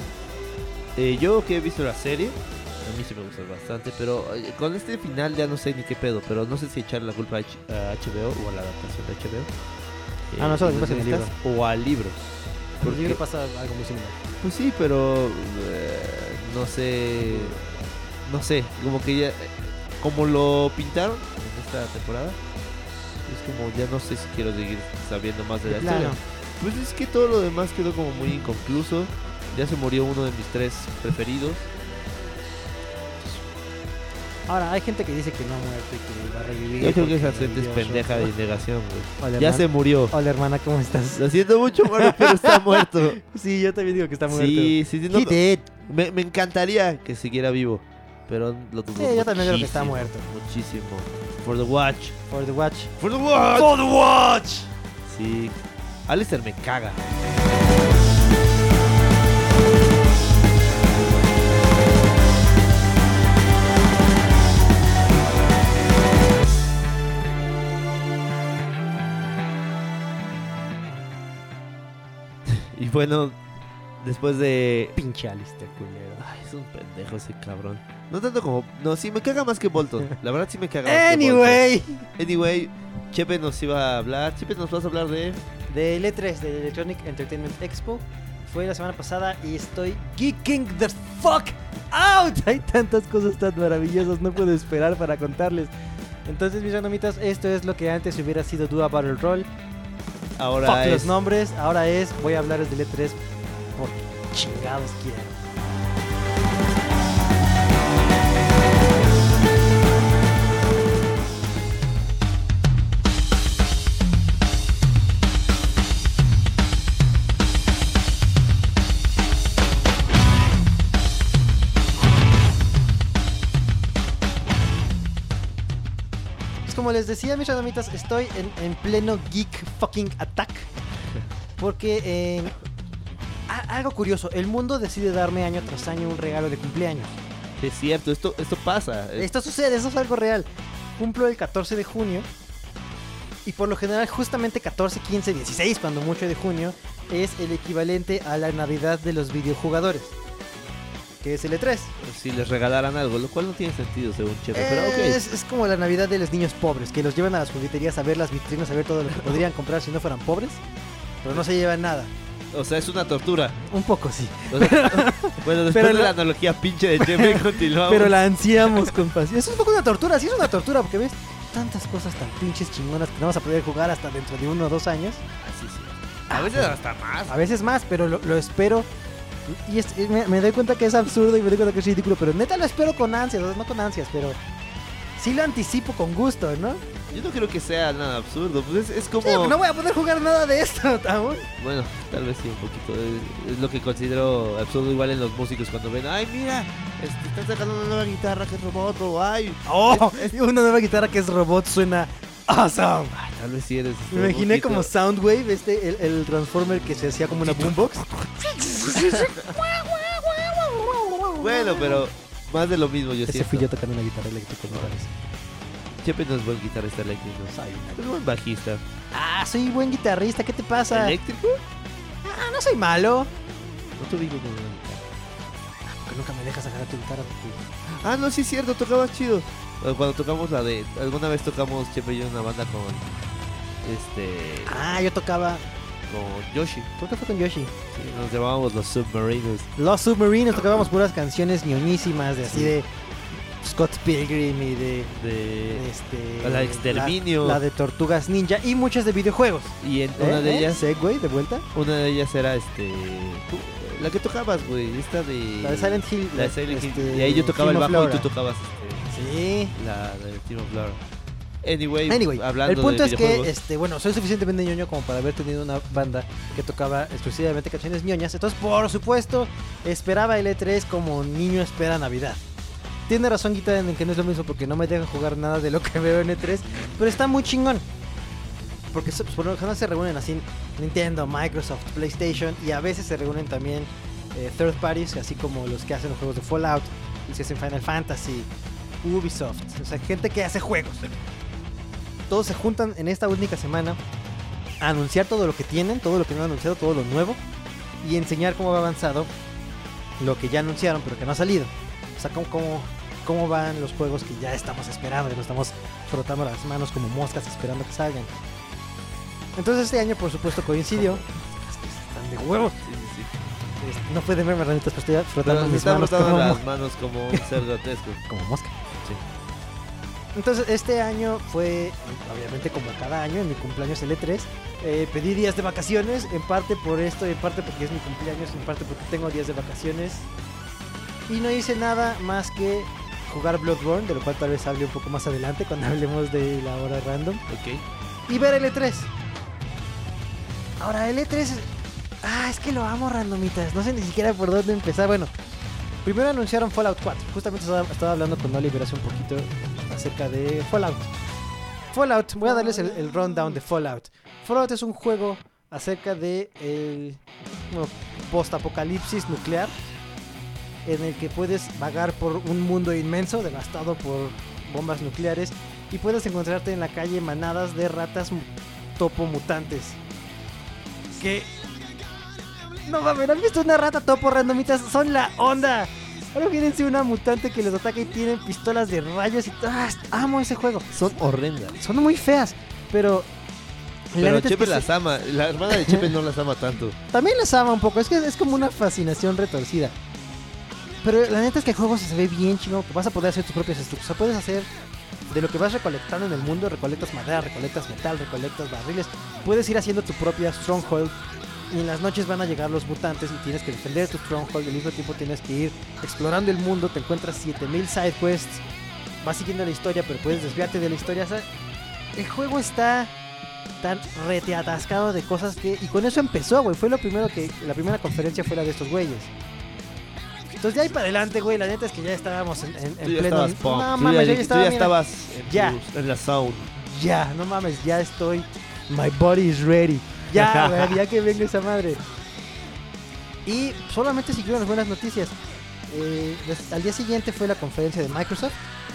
Yo que he visto la serie, a mí sí me gusta bastante, pero con este final ya no sé ni qué pedo, pero no sé si echarle la culpa a HBO o a la adaptación de HBO. Ah, no, eso lo que pasa en el guionistas, o al libro. Por el Porque- libro pasa algo muy similar. Pues sí, pero no sé, como que ya, como lo pintaron en esta temporada, es como ya no sé si quiero seguir sabiendo más de la historia. Claro. Pues es que todo lo demás quedó como muy inconcluso. Ya se murió uno de mis 3 preferidos. Ahora, hay gente que dice que no ha muerto y que va a revivir. Yo creo que porque esa gente es revivió pendeja de su- negación, güey. Hola, Ya hermana. se murió. Hola, hermana, ¿cómo estás? Lo siento mucho, bueno, pero está muerto. Sí, yo también digo que está muerto. Sí, no, He dead. me encantaría que siguiera vivo, pero lo dudo. Sí, yo también creo que está muchísimo, muerto. Muchísimo. For the watch. For the watch. For the watch. For the watch. Sí. Alistair me caga. Y bueno, después de... Pinche Alistair, culero. Ay, es un pendejo ese cabrón. No tanto como... No, sí, me caga más que Bolton. La verdad sí me caga más que Anyway. Bolton. Anyway, Chepe nos iba a hablar. Chepe, nos vas a hablar de... De E3, de Electronic Entertainment Expo. Fue la semana pasada y estoy geeking the fuck out. Hay tantas cosas tan maravillosas, no puedo esperar para contarles. Entonces, mis randomitas, esto es lo que antes hubiera sido Dua Battle Roll. Ahora Fuck es... los nombres, ahora voy a hablarles del E3 porque chingados quiero. Pues como les decía, mis randomitas, estoy en pleno geek fucking attack. Porque algo curioso, el mundo decide darme año tras año un regalo de cumpleaños. Es cierto, esto pasa. Esto sucede, eso es algo real. Cumplo el 14 de junio. Y por lo general, justamente 14, 15, 16, cuando mucho de junio, es el equivalente a la Navidad de los videojugadores. que es el E3. Si les regalaran algo, lo cual no tiene sentido según Chepe, pero ok. Es como la Navidad de los niños pobres, que los llevan a las jugueterías a ver las vitrinas, a ver todo lo que podrían comprar si no fueran pobres, pero no se llevan nada. O sea, es una tortura. Un poco sí. O sea, bueno, después Pero de la la- analogía pinche de Chepe, continuamos. Pero la ansiamos con pasión. Es un poco una tortura, sí es una tortura, porque ves tantas cosas tan pinches chingonas que no vas a poder jugar hasta dentro de 1 o 2 años. Así sí. A veces hasta más. A veces más, pero lo espero. Y me doy cuenta que es absurdo y me doy cuenta que es ridículo, pero neta lo espero con ansias, o sea, no con ansias, pero sí lo anticipo con gusto, ¿no? Yo no creo que sea nada absurdo. Pues es como... Sí, no voy a poder jugar nada de esto aún. Bueno, tal vez sí un poquito. Es lo que considero absurdo igual en los músicos cuando ven, ay, mira, están sacando una nueva guitarra que es robot, o ay. ¡Oh! Una nueva guitarra que es robot suena awesome. Ay, tal vez sí eres. Me imaginé un poquito- como Soundwave, el Transformer que se hacía como una boombox. Bueno, pero más de lo mismo yo Ese siento. fui yo tocando una guitarra eléctrica, me parece. Chepe no es buen guitarrista eléctrico. Es buen bajista. Ah, soy buen guitarrista, ¿qué te pasa? ¿Eléctrico? Ah, no soy malo. No te ubico con una guitarra. Porque nunca me dejas agarrar tu guitarra. Porque... Ah, no, sí es cierto, tocabas chido. Cuando tocamos la de... Alguna vez tocamos Chepe y yo en una banda con... Ah, yo tocaba. Con Yoshi. ¿Por qué fue con Yoshi? Sí, nos llamábamos los Submarinos. Los Submarinos, tocábamos puras canciones ñoñísimas de así de Scott Pilgrim y de La de Exterminio. la de Tortugas Ninja y muchas de videojuegos. Y en una de ellas... Segway, de vuelta. Una de ellas era la que tocabas, güey. Esta de... La de Silent Hill. La de Silent Hill. este, Y ahí yo tocaba el Team of bajo y Laura. tú tocabas Sí. la de Team of Laura. Anyway, hablando el punto de es videojuegos, que, bueno, soy suficientemente ñoño como para haber tenido una banda que tocaba exclusivamente canciones ñoñas. Entonces, por supuesto, esperaba el E3 como niño espera Navidad. Tiene razón Guita en que no es lo mismo porque no me deja jugar nada de lo que veo en E3, pero está muy chingón. Porque por lo general se reúnen así Nintendo, Microsoft, PlayStation y a veces se reúnen también third parties, así como los que hacen los juegos de Fallout, los que hacen Final Fantasy, Ubisoft, o sea, gente que hace juegos. Todos se juntan en esta única semana a anunciar todo lo que tienen, todo lo que no han anunciado, todo lo nuevo y enseñar cómo va avanzado lo que ya anunciaron pero que no ha salido. O sea, cómo van los juegos que ya estamos esperando, que nos estamos frotando las manos como moscas esperando que salgan. Entonces este año por supuesto coincidió. Están de huevos. sí. No pueden verme ranitas, pero estoy frotando Pero me mis están manos frotando como, las manos como un ser grotesco. como mosca. Sí. Entonces este año fue, obviamente como cada año, en mi cumpleaños el E3, pedí días de vacaciones, en parte por esto, en parte porque es mi cumpleaños, en parte porque tengo días de vacaciones. Y no hice nada más que jugar Bloodborne, de lo cual tal vez hable un poco más adelante cuando hablemos de la hora random. Ok. Y ver el E3. Ahora el E3 es que lo amo, randomitas. No sé ni siquiera por dónde empezar. Bueno, primero anunciaron Fallout 4. Justamente estaba hablando con Oliver hace un poquito acerca de Fallout. Fallout, voy a darles el rundown de Fallout. Fallout es un juego acerca de el post-apocalipsis nuclear, en el que puedes vagar por un mundo inmenso devastado por bombas nucleares y puedes encontrarte en la calle manadas de ratas topo mutantes. Que no mames, ¿han visto una rata topo, randomitas? Son la onda. Ahora fíjense una mutante que les ataca y tienen pistolas de rayos y amo ese juego. Son horrendas. Son muy feas, pero la Pero neta es Chepe que las ama. La hermana de Chepe no las ama tanto. también las ama un poco, es que es como una fascinación retorcida. Pero la neta es que el juego se ve bien chingón, que vas a poder hacer tus propias estructuras. O sea, puedes hacer de lo que vas recolectando en el mundo, recolectas madera, recolectas metal, recolectas barriles. Puedes ir haciendo tu propia stronghold. Y en las noches van a llegar los mutantes y tienes que defender tu stronghold. Y al mismo tiempo tienes que ir explorando el mundo. Te encuentras 7000 side quests. Vas siguiendo la historia, pero puedes desviarte de la historia. O sea, el juego está tan rete atascado de cosas que... Y con eso empezó, güey. Fue lo primero que... La primera conferencia fue la de estos güeyes. Entonces de ahí para adelante, güey, la neta es que ya estábamos en Tú ya pleno... estabas punk. No Tú mames, ya yo ya estaba... mira, estabas ya. en la sound. ya, no mames, ya estoy... My body is ready. Ya, güey, ya que venga esa madre. Y solamente siguieron las buenas noticias. Al día siguiente fue la conferencia de Microsoft.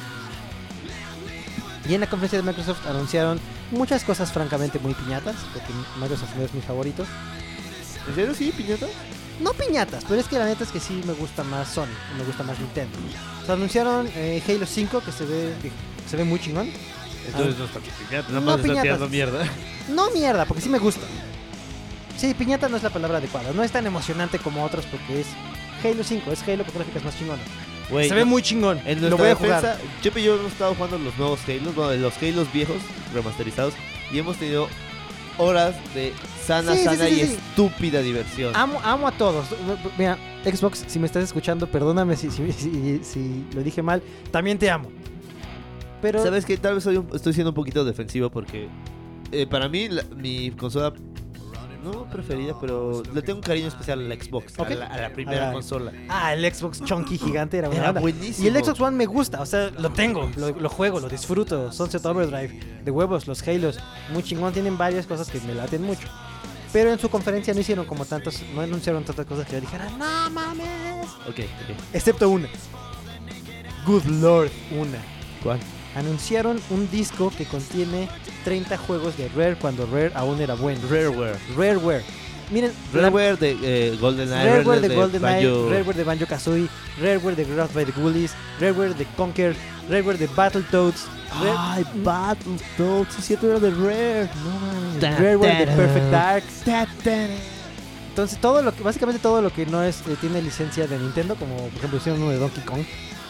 Y en la conferencia de Microsoft anunciaron muchas cosas francamente muy piñatas, porque Microsoft no es mi favorito. ¿En serio sí, piñata? No piñatas, pero es que la neta es que sí me gusta más Sony, me gusta más Nintendo. O sea, anunciaron Halo 5 que se ve muy chingón. Entonces no está piñata, nada No más está piñatas. tirando mierda. No mierda, porque sí me gusta. Sí, piñata no es la palabra adecuada. No es tan emocionante como otros porque es Halo 5, es Halo con gráficas más chingonas. Güey, Se ve muy chingón. En Lo nuestra voy a jugar. defensa, Chepe y yo hemos estado jugando los nuevos Halos, bueno, los Halos viejos, remasterizados, y hemos tenido horas de sana Sí, y sí. estúpida diversión. Amo a todos. Mira, Xbox, si me estás escuchando, perdóname si lo dije mal. También te amo. Pero ¿Sabes qué? Tal vez estoy siendo un poquito defensivo porque para mí mi consola no preferida, pero le tengo un cariño especial a la Xbox, Ok. a la primera A la- consola. el Xbox Chunky gigante era buena Era onda. buenísimo. Y el Xbox One me gusta, o sea, lo tengo, lo juego, lo disfruto. Sunset Overdrive, de huevos, los Halos, muy chingón. Tienen varias cosas que me laten mucho. Pero en su conferencia no hicieron como tantos, no anunciaron tantas cosas que yo dijera, no mames. Ok. Excepto una. Good Lord, una. ¿Cuál? Anunciaron un disco que contiene 30 juegos de Rare cuando Rare aún era bueno. Rareware. Rareware. Miren, la- Rareware de GoldenEye, Rareware de GoldenEye, Banjo. Rareware de Banjo-Kazooie, Rareware de Wrath by the Ghoulies, Rareware de Conker, Rareware de Battletoads, Ay, Battletoads, sí, cierto, era de Rare. No mames. Rareware de Perfect Dark. Entonces básicamente todo lo que no es tiene licencia de Nintendo, como por ejemplo hicieron uno de Donkey Kong.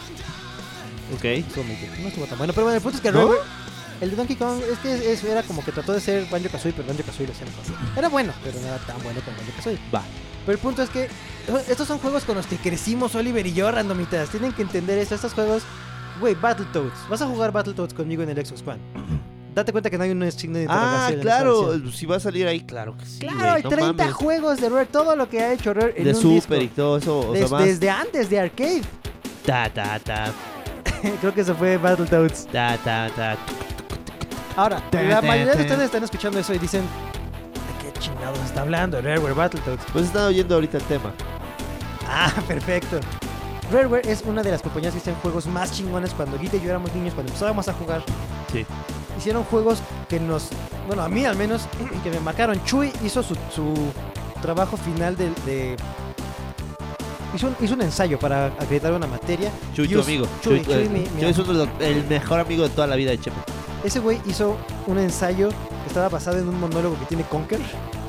Ok. No estuvo tan bueno, pero bueno, el punto es que ¿No? Rareware, el de Donkey Kong, es que era como que trató de ser Banjo-Kazooie, pero Banjo-Kazooie lo hacía mejor. Era bueno, pero no era tan bueno como Banjo-Kazooie. Va. Pero el punto es que estos son juegos con los que crecimos Oliver y yo, randomitas. Tienen que entender esto. Estos juegos, güey, Battletoads. Vas a jugar Battletoads conmigo en el Xbox One. Date cuenta que no hay un signo de interrogación. Ah, en esta claro. versión. Si va a salir ahí, claro que sí. Claro, güey, hay no 30 mames. juegos de Rare. Todo lo que ha hecho Rare en De un Super y disco. todo eso. O sea, más. Desde antes de Arcade. Ta. Creo que eso fue Battletoads. Ta. Ahora, la mayoría de ustedes están escuchando eso y dicen, ¿de qué chingados está hablando Rareware Battletoads? Pues están oyendo ahorita el tema. Ah, perfecto. Rareware es una de las compañías que hacen juegos más chingones cuando Guita y yo éramos niños, cuando empezábamos a jugar. Sí. Hicieron juegos que bueno, a mí al menos, que me marcaron. Chuy hizo su trabajo final hizo un ensayo para acreditar una materia. Chuy, Y tu amigo. Chuy, Chuy es el mejor amigo de toda la vida de Chepe. Ese güey hizo un ensayo que estaba basado en un monólogo que tiene Conker.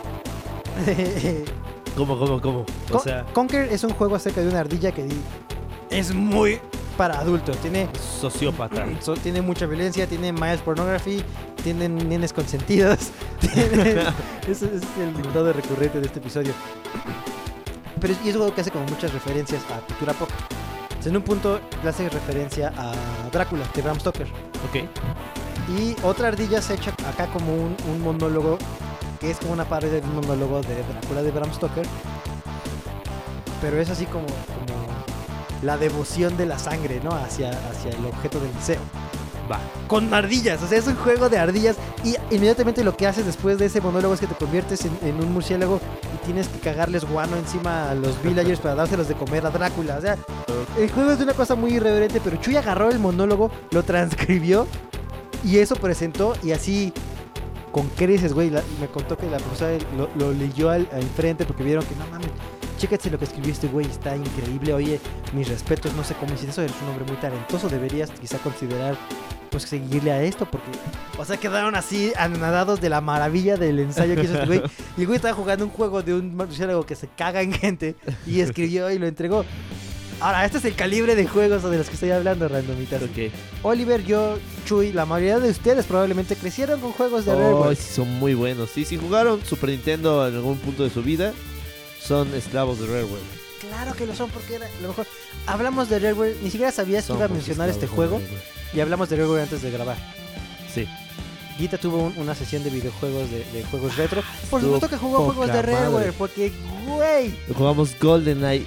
¿Cómo? O sea, Conker es un juego acerca de una ardilla que es muy para adultos. Tiene sociópata. tiene mucha violencia, tiene mild pornography, tiene nenes consentidos. Ese es el invitado recurrente de este episodio. Pero es un juego que hace como muchas referencias a cultura pop. O sea, en un punto le hace referencia a Drácula de Bram Stoker. Ok. Y otra ardilla se echa acá como un monólogo que es como una parodia de un monólogo de Drácula de Bram Stoker. Pero es así como la devoción de la sangre, ¿no? Hacia el objeto del deseo. Va. Con ardillas, o sea, es un juego de ardillas. Y inmediatamente lo que haces después de ese monólogo es que te conviertes en un murciélago y tienes que cagarles guano encima a los villagers para dárselos de comer a Drácula. O sea, el juego es una cosa muy irreverente, pero Chuy agarró el monólogo, lo transcribió y eso presentó y así con creces, güey. Me contó que la profesora lo leyó al frente porque vieron que no mames. Chécate lo que escribió este güey, está increíble. Oye, mis respetos, no sé cómo hiciste eso, eres un hombre muy talentoso. Deberías quizá considerar, pues, seguirle a esto. Porque, o sea, quedaron así anonadados de la maravilla del ensayo que hizo este güey. Y el güey estaba jugando un juego de un murciélago que se caga en gente y escribió y lo entregó. Ahora, este es el calibre de juegos de los que estoy hablando, randomitas. Ok. Oliver, yo, Chuy, la mayoría de ustedes probablemente crecieron con juegos de Oh, Rareware. sí, son muy buenos. Sí, si jugaron Super Nintendo en algún punto de su vida, son esclavos de Rareware. Claro que lo son, porque era lo mejor. Hablamos de Rareware, ni siquiera sabías que Son iba a porque mencionar este esclavos de juego. Rareware. Y hablamos de Rareware antes de grabar. Sí. Guita tuvo una sesión de videojuegos, de juegos retro. Por Estuvo supuesto que jugó juegos de poca Rareware, madre. porque, güey. Jugamos GoldenEye.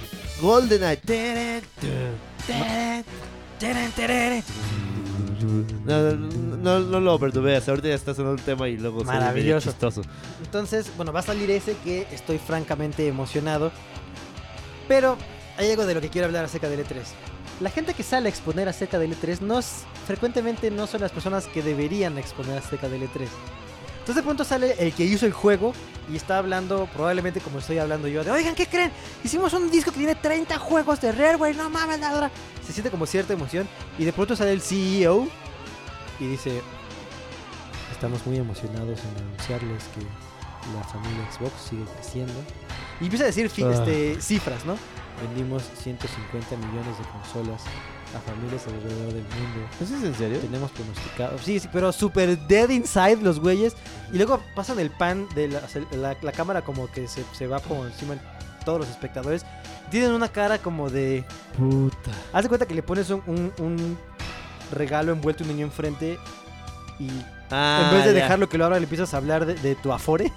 No lo overdubeas. Ahorita ya está sonando el tema y luego se ve medio Maravilloso. chistoso. Entonces, bueno, va a salir ese que estoy francamente emocionado. Pero hay algo de lo que quiero hablar acerca del E3. La gente que sale a exponer acerca del E3 frecuentemente no son las personas que deberían exponer acerca del E3. Entonces de pronto sale el que hizo el juego y está hablando, probablemente como estoy hablando yo, de oigan, ¿qué creen? Hicimos un disco que tiene 30 juegos de Rareware, no mames, la hora. Se siente como cierta emoción y de pronto sale el CEO y dice, estamos muy emocionados en anunciarles que la familia Xbox sigue creciendo. Y empieza a decir cifras, ¿no? Vendimos 150 millones de consolas a familias alrededor del mundo. ¿Eso es en serio? Tenemos pronosticado. Sí, pero super dead inside los güeyes. Y luego pasan el pan de la cámara como que se va por encima de todos los espectadores. Tienen una cara como de... Puta. Haz de cuenta que le pones un regalo envuelto un niño enfrente y en vez de dejarlo que lo abra le empiezas a hablar de tu Afore.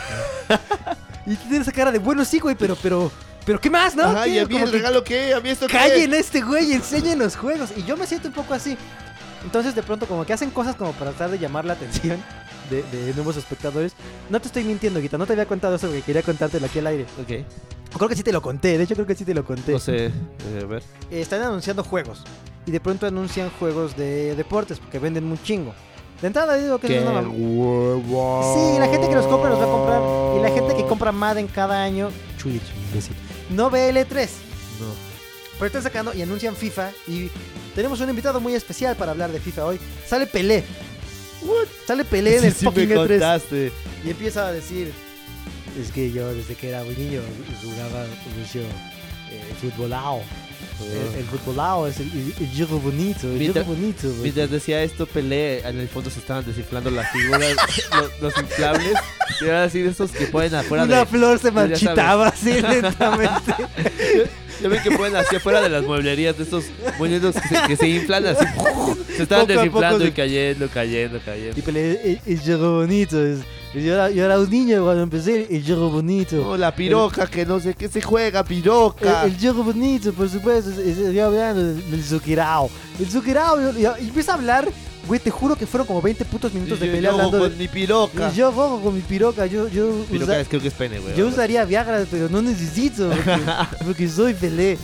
Y tiene esa cara de, bueno, sí, güey, pero ¿qué más, no? Ajá, ¿y a mí Como el que regalo qué? ¿A mí esto qué? callen a este güey, enseñen los juegos. Y yo me siento un poco así. Entonces de pronto como que hacen cosas como para tratar de llamar la atención de nuevos espectadores. No te estoy mintiendo, Guita, no te había contado eso porque quería contártelo aquí al aire. Ok. Creo que sí te lo conté, de hecho creo que sí te lo conté. No sé, a ver. Están anunciando juegos. Y de pronto anuncian juegos de deportes porque venden un chingo. De entrada digo que ¡Qué es una huevo! Sí, la gente que los compra los va a comprar. Y la gente que compra Madden cada año, chuy, imbécil, no ve L3. No. Pero están sacando y anuncian FIFA. Y tenemos un invitado muy especial para hablar de FIFA hoy. Sale Pelé. What? Sale Pelé en el Sí, sí fucking me E3. contaste. Y empieza a decir: es que yo desde que era un niño jugaba mucho futbolao. El futbolao es el juego bonito. El Mientras- juego bonito. güey. Mientras decía esto, Pelé, en el fondo se estaban desinflando las figuras, los inflables. Y era así de esos que ponen afuera Una flor se ya sabes. marchitaba así lentamente. Ya ven que ponen así afuera de las mueblerías de estos muñecos que se inflan así. Se estaban Poco a desinflando poco y cayendo. Y Pelé, el juego bonito. Yo era un niño cuando empecé, el juego bonito. No, la piroca, que no sé qué se juega, piroca. El juego bonito, por supuesto. Yo hablando del Zucchirao. El Zucchirao, y empieza a hablar. Güey, te juro que fueron como 20 putos minutos de Yo pelea juego hablando. con mi piroca. Yo juego con mi piroca. Piroca creo que es pene, güey. Yo usaría Viagra, pero no necesito. Porque soy Pelé.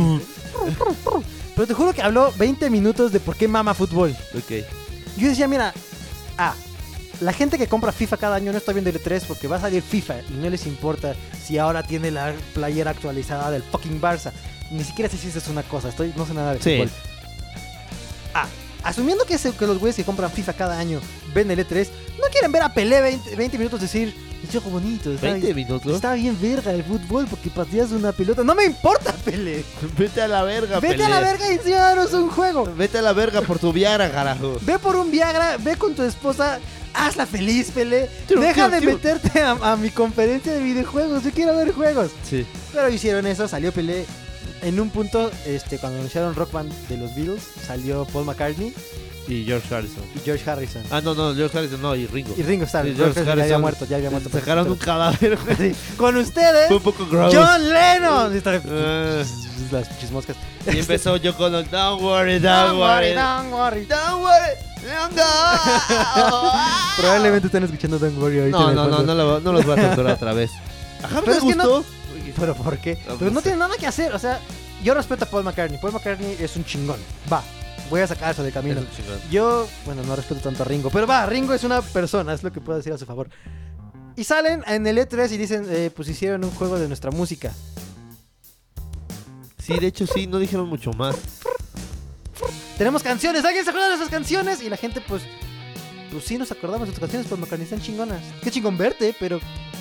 Pero te juro que habló 20 minutos de por qué mama fútbol. Ok. Yo decía, mira, la gente que compra FIFA cada año no está viendo el E3 porque va a salir FIFA y no les importa si ahora tiene la playera actualizada del fucking Barça. Ni siquiera sé si eso es una cosa, no sé nada de Sí. fútbol. Asumiendo que los güeyes que compran FIFA cada año ven el E3, no quieren ver a Pelé 20 minutos decir, es juego bonito, está 20 minutos. Está bien verga el fútbol porque pateas una pelota. No me importa, Pelé. Vete a la verga, Vete Pelé. a la verga y enséñanos un juego. Vete a la verga por tu Viagra, carajo. Ve por un Viagra, ve con tu esposa, hazla feliz, Pelé. Tío, Deja tío, de tío. meterte a mi conferencia de videojuegos, yo quiero ver juegos. Sí. Pero hicieron eso, salió Pelé. En un punto, cuando anunciaron Rock Band de los Beatles, salió Paul McCartney Y George Harrison. y George Harrison. Ah, no, George Harrison no, y Ringo. Y Ringo Starr. Sí, George Harrison ya Harrison. había muerto. Sacaron un cadáver, güey. Sí. Con ustedes, Fue un poco gross. John Lennon. Y está- Ah. Las chismoscas. Y empezó yo con el Don't worry, don't worry. Don't worry. Don't worry, don't go. Probablemente están escuchando Don't Worry ahorita. en el fondo. No los voy a torturar otra vez. Ajá, Pero me es que no- gustó. ¿Pero por qué? No, Pero no pues, tiene nada que hacer. O sea, yo respeto a Paul McCartney. Paul McCartney es un chingón. Va, voy a sacar eso de camino. Es un chingón. Yo, bueno, no respeto tanto a Ringo. Pero va, Ringo es una persona, es lo que puedo decir a su favor. Y salen en el E3 y dicen, pues hicieron un juego de nuestra música. Sí, de hecho sí, no dijeron mucho más. Tenemos canciones, ¿alguien se acuerda de esas canciones? Y la gente, pues sí nos acordamos de tus canciones, Paul McCartney, están chingonas. Qué chingón verte, pero...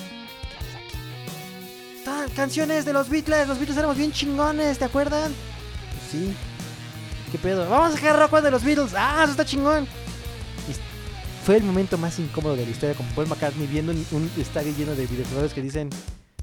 Canciones de los Beatles éramos bien chingones, ¿te acuerdan? Pues sí. ¿Qué pedo? Vamos a sacar Rock Band de los Beatles. ¡Ah, eso está chingón! Y fue el momento más incómodo de la historia con Paul McCartney viendo un estadio lleno de videojuegos que dicen...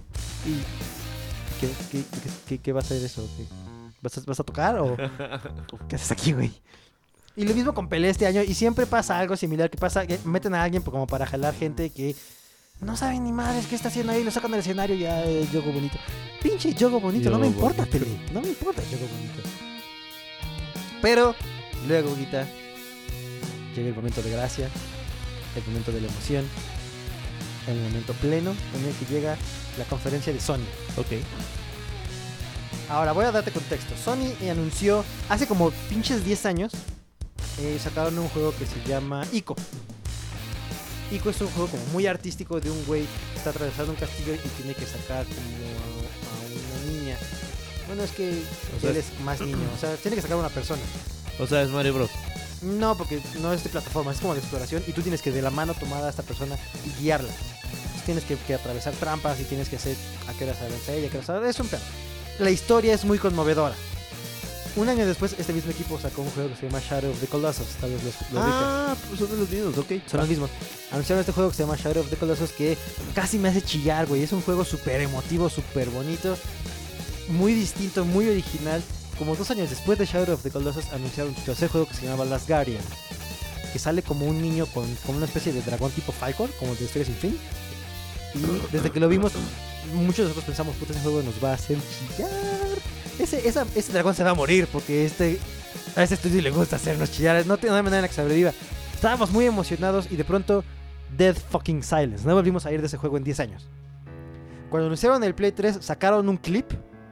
¿Y qué va a ser eso? ¿Vas a tocar o qué haces aquí, güey? Y lo mismo con Pelé este año. Y siempre pasa algo similar. Que meten a alguien como para jalar gente que no saben ni madres qué está haciendo ahí. Lo sacan del escenario y ya el juego bonito. Pinche juego bonito. No me Juego importa, bonito. Pelé. No me importa el juego bonito. Pero luego, Guita, llega el momento de gracia. El momento de la emoción. El momento pleno en el que llega la conferencia de Sony. Ok. Ahora voy a darte contexto. Sony anunció hace como pinches 10 años. Sacaron un juego que se llama Ico. Y es un juego como muy artístico de un güey que está atravesando un castillo y tiene que sacar como a una niña. Bueno, es que O sea, él es más niño, o sea, tiene que sacar a una persona. O sea, es Mario Bros. No, porque no es de plataforma, es como de exploración y tú tienes que de la mano tomar a esta persona y guiarla. Entonces tienes que atravesar trampas y tienes que hacer a qué hora se avanza ella, a qué hora se... Es un pedo. La historia es muy conmovedora. Un año después, este mismo equipo sacó un juego que se llama Shadow of the Colossus. Tal vez lo ubican. Pues son de los mismos, ok. Son los mismos. Anunciaron este juego que se llama Shadow of the Colossus que casi me hace chillar, güey. Es un juego súper emotivo, súper bonito, muy distinto, muy original. Como 2 años después de Shadow of the Colossus anunciaron un tercer juego que se llamaba Last Guardian, que sale como un niño con una especie de dragón tipo Falcor, como el de Historia Sin Fin. Y desde que lo vimos, muchos de nosotros pensamos, puta, ese juego nos va a hacer chillar. Ese dragón se va a morir porque a este estudio le gusta hacernos chillar. No hay manera en la que sobreviva. Estábamos muy emocionados y de pronto Dead fucking silence. No volvimos a ir de ese juego en 10 años. Cuando anunciaron el Play 3 sacaron un clip.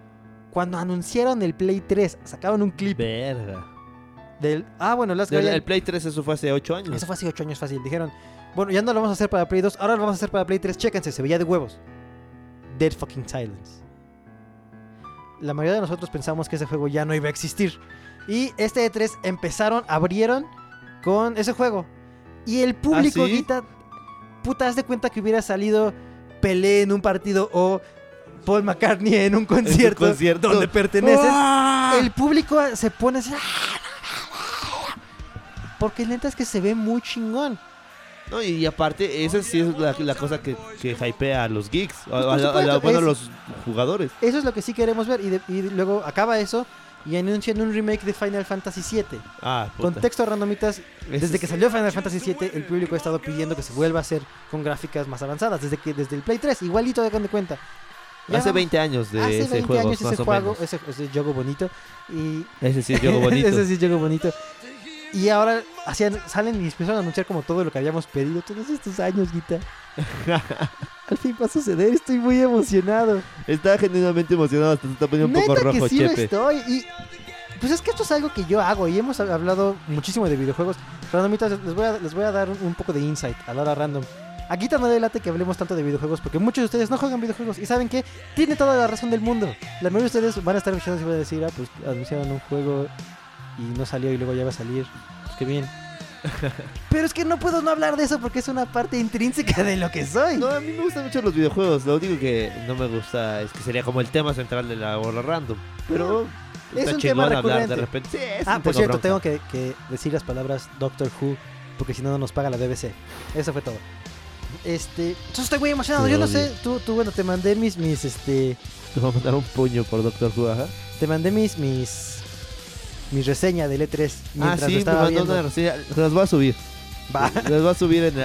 Sacaron un clip Verga. del... bueno, Last El Guardian. Play 3 eso fue hace 8 años. Eso fue hace 8 años fácil. Dijeron, bueno, ya no lo vamos a hacer para Play 2, ahora lo vamos a hacer para Play 3. Chéquense, se veía de huevos. Dead fucking silence. La mayoría de nosotros pensamos que ese juego ya no iba a existir. Y este E3 abrieron con ese juego. Y el público, ¿Ah, sí? Guita, puta, haz de cuenta que hubiera salido Pelé en un partido o Paul McCartney en un concierto, donde pertenece. ¡Ah! El público se pone así. Porque neta es que se ve muy chingón. No, y aparte, esa sí es la cosa que hypea a los geeks, Pues por supuesto, a los jugadores. Eso es lo que sí queremos ver. Y luego acaba eso y anuncian un remake de Final Fantasy VII. Puta. Contexto randomitas. Ese Desde que es- salió Final Fantasy VII, el público ha estado pidiendo que se vuelva a hacer con gráficas más avanzadas. Desde el Play 3, igualito de cuenta. Ya Hace vamos- 20 años de hace ese 20 juego, años más ese o juego, menos. ese juego bonito. Y Ese sí es juego bonito. ese sí es juego bonito. Y ahora salen y empezaron a anunciar como todo lo que habíamos pedido todos estos años, Guita. Al fin va a suceder, estoy muy emocionado. Está genuinamente emocionado, hasta se está poniendo un poco Neta rojo, que sí lo Chepe. estoy. Y pues es que esto es algo que yo hago y hemos hablado muchísimo de videojuegos. Randomitas, les voy a dar un poco de insight a la hora random. A Guita no le late que hablemos tanto de videojuegos porque muchos de ustedes no juegan videojuegos y saben que tiene toda la razón del mundo. La mayoría de ustedes van a estar escuchando y van a decir, pues anunciaron un juego y no salió y luego ya va a salir. Pues qué bien. Pero es que no puedo no hablar de eso porque es una parte intrínseca de lo que soy. No, a mí me gustan mucho los videojuegos. Lo único que no me gusta es que sería como el tema central de la hora random. Pero Es está un chingón tema hablar recurrente. de repente. Sí, es Ah, un por tema cierto, bronca. tengo que decir las palabras Doctor Who porque si no, no nos paga la BBC. Eso fue todo. Entonces estoy muy emocionado. Te Yo no odio. sé, tú, bueno, te mandé Te voy a mandar un puño por Doctor Who, ajá. te mandé mis reseña del E3 mientras lo Sí, me estaba mandó viendo. una reseña. Las voy a subir. Va. Las voy a subir en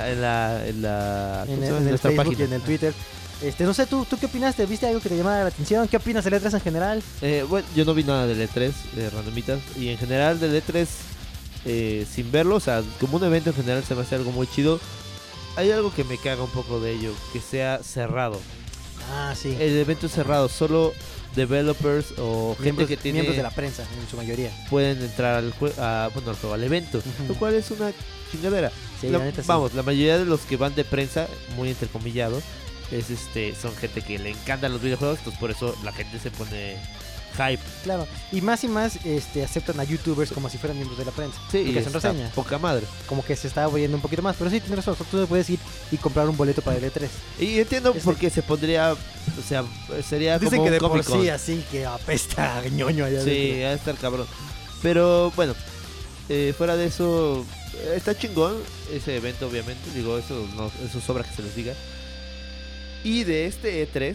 En el nuestra Facebook página. y en el Twitter. No sé, ¿tú qué opinaste? ¿Viste algo que te llamara la atención? ¿Qué opinas del E3 en general? Bueno, yo no vi nada del E3, de randomitas. Y en general del E3, sin verlo, o sea, como un evento en general se me hace algo muy chido. Hay algo que me caga un poco de ello, que sea cerrado. Ah, sí. El evento es cerrado, solo developers o gente que tiene miembros de la prensa, en su mayoría. pueden entrar al juego, al evento, Ujú. lo cual es una chingadera. Sí, La- la neta sí. Vamos, la mayoría de los que van de prensa, muy entrecomillado, son gente que le encantan los videojuegos, entonces por eso la gente se pone hype. Claro. Y más aceptan a youtubers como si fueran miembros de la prensa. Sí, y y que hacen está reseñas. poca madre. Como que se está abriendo un poquito más. Pero sí, tienes razón. Tú puedes ir y comprar un boleto para el E3. Y entiendo Este- por qué se pondría, o sea, sería Dicen como que un de por Comic-Con. sí así que apesta a ñoño allá Sí, adentro. ha de estar cabrón. Pero bueno, fuera de eso, está chingón ese evento, obviamente. Digo, eso sobra que se les diga. Y de este E3,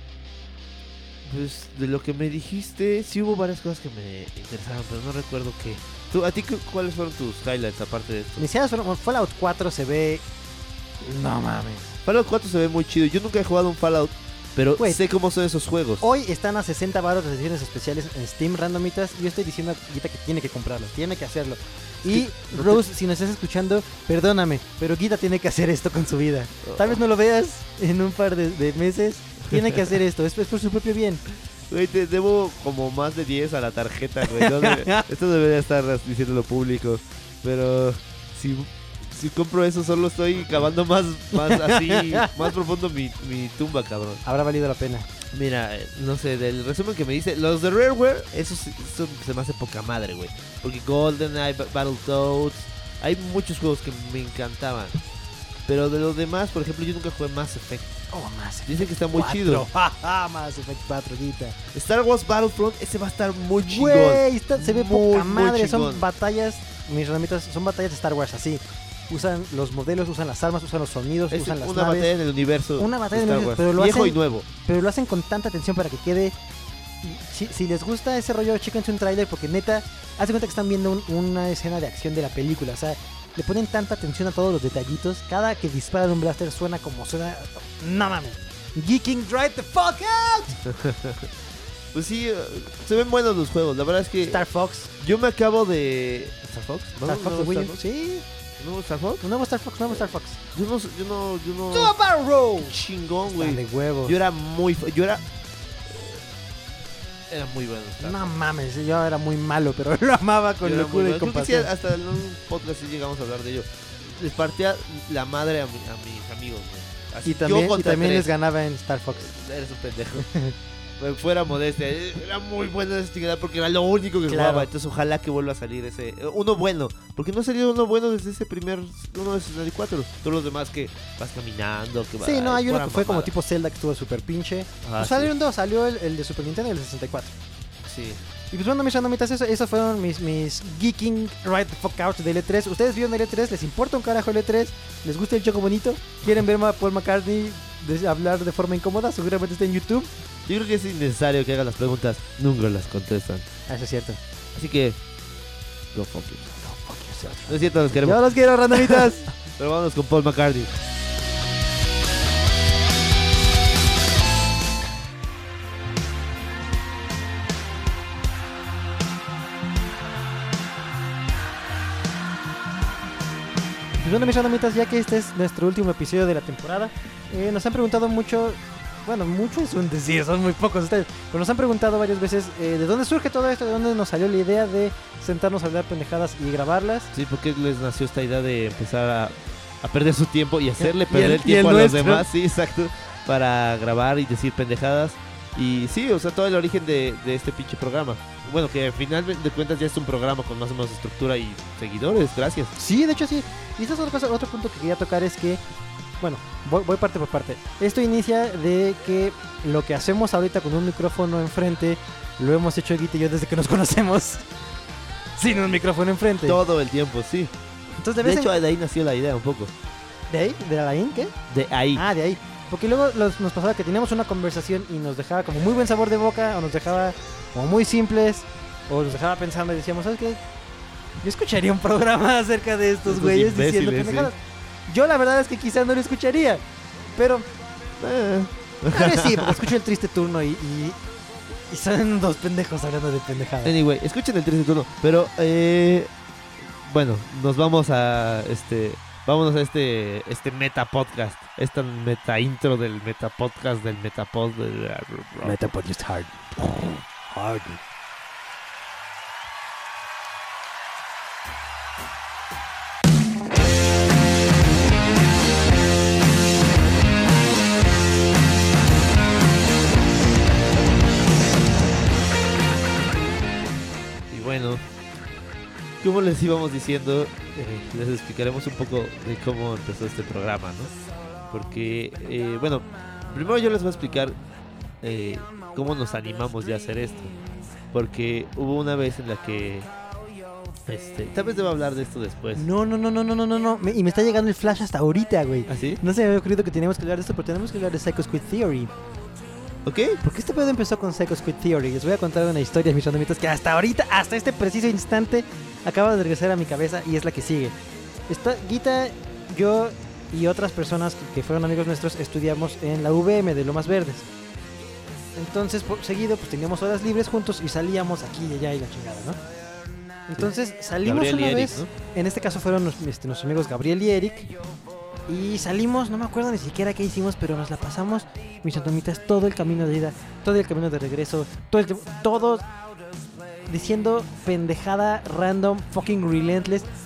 pues de lo que me dijiste, sí hubo varias cosas que me interesaron, pero no recuerdo qué. ¿A ti cuáles fueron tus highlights aparte de esto? Iniciadas fueron Fallout 4 se ve... No mames. Fallout 4 se ve muy chido. Yo nunca he jugado un Fallout, pero Güey. sé cómo son esos juegos. Hoy están a 60 baros las ediciones especiales en Steam randomitas. Yo estoy diciendo a Guita que tiene que comprarlo, tiene que hacerlo. Y no te- Rose, si nos estás escuchando, perdóname, pero Guita tiene que hacer esto con su vida. Tal vez no lo veas en un par de meses. Tiene que hacer esto, es por su propio bien. Güey, te debo como más de 10 a la tarjeta, güey. Esto debería estar diciéndolo público. Pero si Si compro eso, solo estoy cavando más así, más profundo mi tumba, cabrón. Habrá valido la pena. Mira, no sé, del resumen que me dice, los de Rareware, eso se me hace poca madre, güey. Porque GoldenEye, Battletoads, hay muchos juegos que me encantaban. Pero de los demás, por ejemplo, yo nunca jugué Mass Effect. Oh, Mass Effect. Dicen que está muy 4. chido. Mass Effect 4, guita. Star Wars Battlefront, ese va a estar muy chingón. Güey, se ve Muy, poca muy madre. chingón. Son batallas, mis ramitas, son batallas de Star Wars así. Usan los modelos, usan las armas, usan los sonidos, Es usan las una naves. batalla en el universo. Una batalla de en el Star universo, Wars. pero lo Viejo hacen- y nuevo. Pero lo hacen con tanta atención para que quede. Si les gusta ese rollo, chéquense un tráiler porque neta, haz de cuenta que están viendo una escena de acción de la película. O sea, le ponen tanta atención a todos los detallitos. Cada que disparan un blaster suena como suena. No mames. Geeking drive the fuck out. Pues sí, se ven buenos los juegos. La verdad es que Star Fox. yo me acabo de... ¿Star Fox? ¿No? Star Fox ¿No? de Wii U. ¿Star Fox? Sí. ¿No? ¿Star Fox? Un nuevo Star Fox, nuevo Star Fox. Yo no... Super Row. Chingón, Está güey. de huevo. Yo era muy... Era muy bueno. Star No Fox. mames, yo era muy malo, pero lo amaba con Yo era muy locura y bueno. Creo que sí, compasión. hasta en un podcast sí llegamos a hablar de ello. Les partía la madre a mis amigos, güey. Así, Y yo también, contra les tres. ganaba en Star Fox. Eres un pendejo. Pues fuera modestia, era muy bueno esa chingada porque era lo único que Claro. jugaba. Entonces ojalá que vuelva a salir ese uno bueno, porque no ha salido uno bueno desde ese primer uno de 64. Todos los demás que vas caminando, que vas. Sí, no, hay uno que fue como tipo Zelda que estuvo súper pinche. Ah, Pues salieron dos, salió el de Super Nintendo y el de 64. Sí. Y pues bueno, mis randomitas, esos fueron mis Geeking Right the Fuck Out del E3. ¿Ustedes vieron el E3? ¿Les importa un carajo el E3? ¿Les gusta el choco bonito? ¿Quieren ver a Paul McCartney hablar de forma incómoda? Seguramente está en YouTube. Yo creo que es innecesario que hagan las preguntas, nunca las contestan. Ah, eso es cierto. Así que go fuck you. No es cierto, los queremos. Yo los quiero, randomitas. Pero vámonos con Paul McCartney. Pues bueno, mis randomitas, ya que este es nuestro último episodio de la temporada, nos han preguntado mucho, bueno, mucho es un decir, son muy pocos ustedes, pero nos han preguntado varias veces de dónde surge todo esto, de dónde nos salió la idea de sentarnos a hablar pendejadas y grabarlas. Sí, porque les nació esta idea de empezar a perder su tiempo y hacerle Y perder el- el tiempo y a el los nuestro. demás, sí, exacto, para grabar y decir pendejadas. Y sí, o sea, todo el origen de este pinche programa. Bueno, que al final de cuentas ya es un programa con más o menos estructura y seguidores, gracias. Sí, de hecho sí. Y esta es otra cosa, otro punto que quería tocar es que, bueno, voy parte por parte. Esto inicia de que lo que hacemos ahorita con un micrófono enfrente, lo hemos hecho Guita y yo desde que nos conocemos. Sin un micrófono enfrente. Todo el tiempo, sí. Entonces, De vez en- hecho, de ahí nació la idea un poco. ¿De ahí? ¿De la IN? ¿Qué? De ahí. Ah, de ahí. Porque luego nos pasaba que teníamos una conversación y nos dejaba como muy buen sabor de boca, o nos dejaba como muy simples, o nos dejaba pensando y decíamos, ¿sabes qué? Yo escucharía un programa acerca de estos Estos güeyes diciendo imbéciles, pendejadas. Yo la verdad es que quizás no lo escucharía, pero tal vez sí, porque escucho el triste turno y son dos pendejos hablando de pendejadas. Anyway, escuchen el 13 turno. Pero, bueno, nos vamos a vámonos a este meta podcast. Esta meta intro del meta podcast del metapod del Metapodcast hard. Hard. Y bueno, como les íbamos diciendo, les explicaremos un poco de cómo empezó este programa, ¿no? Porque, bueno, primero yo les voy a explicar cómo nos animamos ya a hacer esto. Porque hubo una vez en la que, tal vez deba hablar de esto después. No. Y me está llegando el flash hasta ahorita, güey. ¿Así? No se me había ocurrido que teníamos que hablar de esto, pero tenemos que hablar de Psycho Squid Theory. ¿Ok? Porque este pedo empezó con Psycho Squid Theory. Les voy a contar una historia, mis randomitas, que hasta ahorita, hasta este preciso instante, acaba de regresar a mi cabeza y es la que sigue. Guita, yo y otras personas que fueron amigos nuestros estudiamos en la VM de Lomas Verdes. Entonces, seguido, pues teníamos horas libres juntos y salíamos aquí y allá y la chingada, ¿no? Entonces, salimos Gabriel y una Eric, vez. ¿no? En este caso fueron nuestros amigos Gabriel y Eric. Y salimos, no me acuerdo ni siquiera qué hicimos, pero nos la pasamos, mis fantomitas, todo el camino de ida, todo el camino de regreso, todo diciendo pendejada, random, fucking relentless,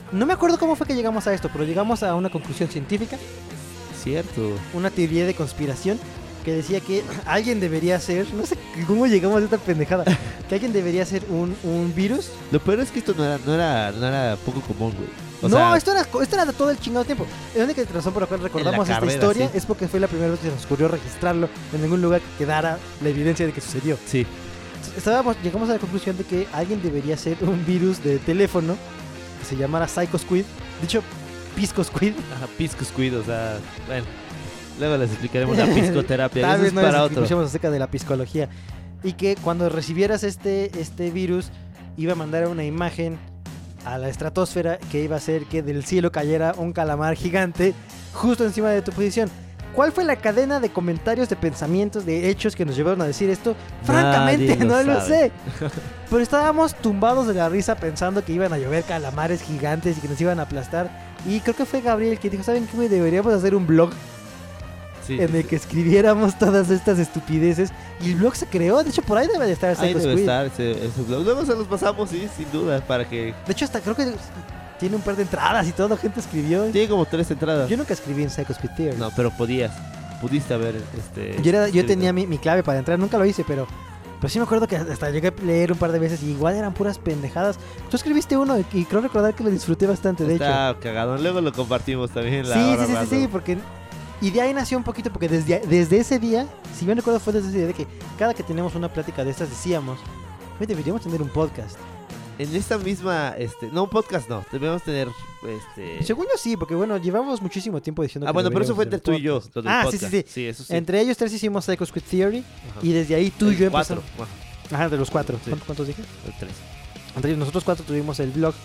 No me acuerdo cómo fue que llegamos a esto, pero llegamos a una conclusión científica, Cierto. una teoría de conspiración que decía que alguien debería hacer, no sé cómo llegamos a esta pendejada, que alguien debería hacer un virus. Lo peor es que esto no era poco común, güey. O No, sea, esto era de todo el chingado tiempo. La única razón por la cual recordamos esta carrera, historia sí. es porque fue la primera vez que se nos ocurrió registrarlo en ningún lugar que quedara la evidencia de que sucedió. sí. Llegamos a la conclusión de que alguien debería hacer un virus de teléfono que se llamara Psycho Squid. Dicho, Pisco Squid. Ajá, pisco squid, o sea, bueno. Luego les explicaremos la piscoterapia. Tal Eso vez es no para les otro. escuchemos acerca de la piscología. Y que cuando recibieras este virus, iba a mandar una imagen a la estratosfera que iba a hacer que del cielo cayera un calamar gigante justo encima de tu posición. ¿Cuál fue la cadena de comentarios, de pensamientos, de hechos que nos llevaron a decir esto? Francamente, Nadie lo no lo sé. sabe. Pero estábamos tumbados de la risa pensando que iban a llover calamares gigantes y que nos iban a aplastar. Y creo que fue Gabriel que dijo, ¿saben qué, güey? Deberíamos hacer un blog Sí, en el que escribiéramos todas estas estupideces. Y el blog se creó. De hecho, por ahí debe de estar ahí Psycho debe Squid. estar ese blog. Luego se los pasamos, sí, sin duda, para que... De hecho, hasta creo que tiene un par de entradas y todo. Gente escribió. Tiene como 3 entradas. Yo nunca escribí en Psycho Squid Theory. No, pero pudiste haber, Yo tenía mi clave para entrar. Nunca lo hice, pero sí me acuerdo que hasta llegué a leer un par de veces y igual eran puras pendejadas. Tú escribiste uno y creo recordar que lo disfruté bastante, de hecho. Está cagado. Luego lo compartimos también en la Sí, hora sí, random. porque... Y de ahí nació un poquito, porque desde ese día, si bien recuerdo fue desde ese día de que cada que teníamos una plática de estas decíamos, "Güey, deberíamos tener un podcast". En esta misma, no, un podcast no, debemos tener, Según yo sí, porque bueno, llevamos muchísimo tiempo diciendo que bueno, pero eso fue entre deberíamos tú y yo, hacer un lo del podcast. podcast. Sí, sí, sí. Sí, eso sí. Entre ellos tres hicimos Psycho Squid Theory Ajá. y desde ahí tú y yo 4, empezamos. Ajá, de los 4. Sí. ¿Cuántos dije? 3. Entre nosotros 4 tuvimos el blog.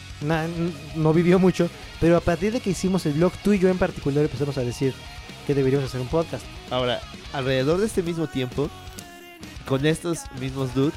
No vivió mucho, pero a partir de que hicimos el blog, tú y yo en particular empezamos a decir que deberíamos hacer un podcast. Ahora, alrededor de este mismo tiempo, con estos mismos dudes,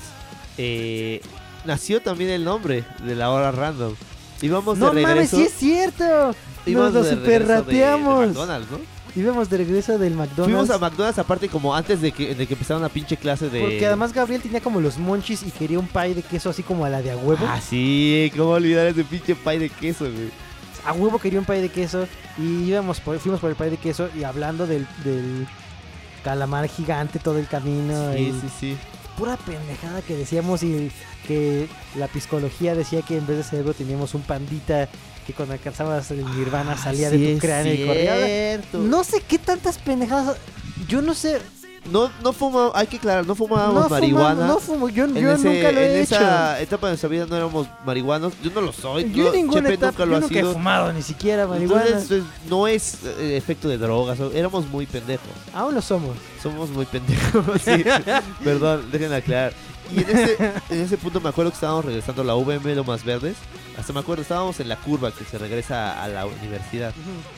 nació también el nombre de la hora random. Íbamos No de regreso. mames, sí es cierto. íbamos Nos lo de super regreso de rateamos. McDonald's, ¿no? Íbamos de regreso del McDonald's. Fuimos a McDonald's aparte como antes de que empezara una pinche clase de... Porque además Gabriel tenía como los monchis y quería un pie de queso así como a la de a huevo. Ah, sí, cómo olvidar ese pinche pie de queso, güey. A huevo quería un pie de queso y fuimos por el pie de queso y hablando del calamar gigante todo el camino. Sí, y sí, sí. pura pendejada que decíamos y que la psicología decía que en vez de cerebro teníamos un pandita que cuando alcanzabas el nirvana salía de tu cráneo y corría. cierto. No sé qué tantas pendejadas. Yo no sé. No fumamos, hay que aclarar, no fumábamos marihuana. No fumo. Yo En nunca lo he en hecho. esa etapa de nuestra vida no éramos marihuanos. Yo no lo soy. Yo en ninguna Chepe etapa, nunca lo yo ha nunca he sido. fumado ni siquiera marihuana. Entonces, no es efecto de drogas. Éramos muy pendejos. Aún lo somos. Somos muy pendejos. Sí. Perdón, déjenme aclarar. Y en ese punto me acuerdo que estábamos regresando a la VM Lomas Verdes. Hasta me acuerdo, estábamos en la curva que se regresa a la universidad.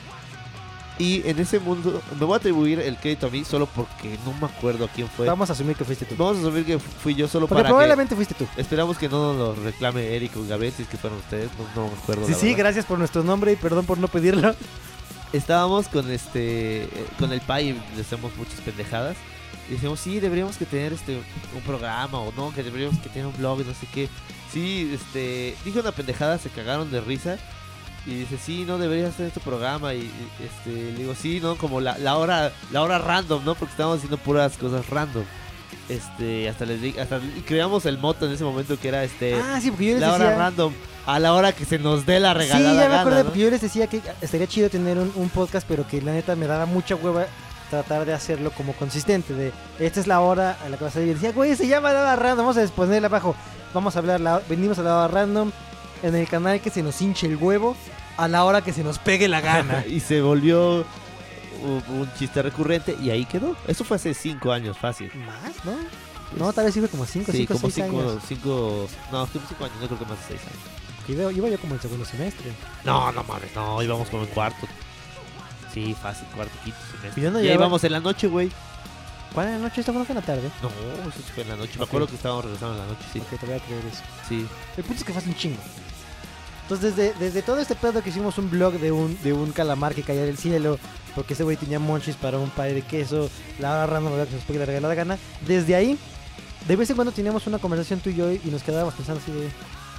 Y en ese mundo, me voy a atribuir el crédito a mí solo porque no me acuerdo a quién fue. Vamos a asumir que fuiste tú. Vamos a asumir que fui yo solo Porque para probablemente fuiste tú. que... Esperamos que no nos lo reclame Eric o Gabriel, si es que fueron ustedes. No me acuerdo. Sí, la sí, verdad. gracias por nuestro nombre y perdón por no pedirlo. Estábamos con con el Pai y le hacemos muchas pendejadas. Y decíamos, sí, deberíamos que tener un programa o no, que deberíamos que tener un blog y no sé qué. Sí, dije una pendejada, se cagaron de risa. Y dice, sí, no, deberías hacer este programa. Y le digo, sí, no, como la hora random, ¿no? Porque estábamos haciendo puras cosas random. Hasta les dije, y creamos el moto en ese momento que era Sí, porque yo les la hora decía... random, a la hora que se nos dé la Sí, regalada ya me gana, acuerdo, ¿no? porque yo les decía que estaría chido tener un podcast, pero que la neta me daba mucha hueva tratar de hacerlo como consistente, de esta es la hora a la que vas a ir. Y decía, güey, se llama la hora random, vamos a ponerle abajo, vamos a hablar, venimos a la hora random en el canal que se nos hinche el huevo a la hora que se nos pegue la gana. Y se volvió un chiste recurrente y ahí quedó. Eso fue hace 5 años, fácil. ¿Más? ¿No? No, tal vez sirve como 5, Sí, 5, como 6 años. 5 años, no creo que más de 6 años. Iba yo como el segundo semestre. No mames, no, íbamos como en cuarto. Sí, fácil, cuarto, quinto semestre. Y yo no ya llevaba- íbamos en la noche, güey. ¿Cuál era la noche? ¿Esta fue en la tarde? No, eso sí fue en la noche. Me Ok. acuerdo que estábamos regresando en la noche, sí. Ok, te voy a creer eso. Sí. El punto es que fue hace un chingo. Entonces, desde todo este pedo que hicimos un blog de un calamar que caía del cielo, porque ese güey tenía monchis para un pie de queso, la hora random que nos puede regalar la gana, desde ahí, de vez en cuando teníamos una conversación tú y yo y nos quedábamos pensando así de,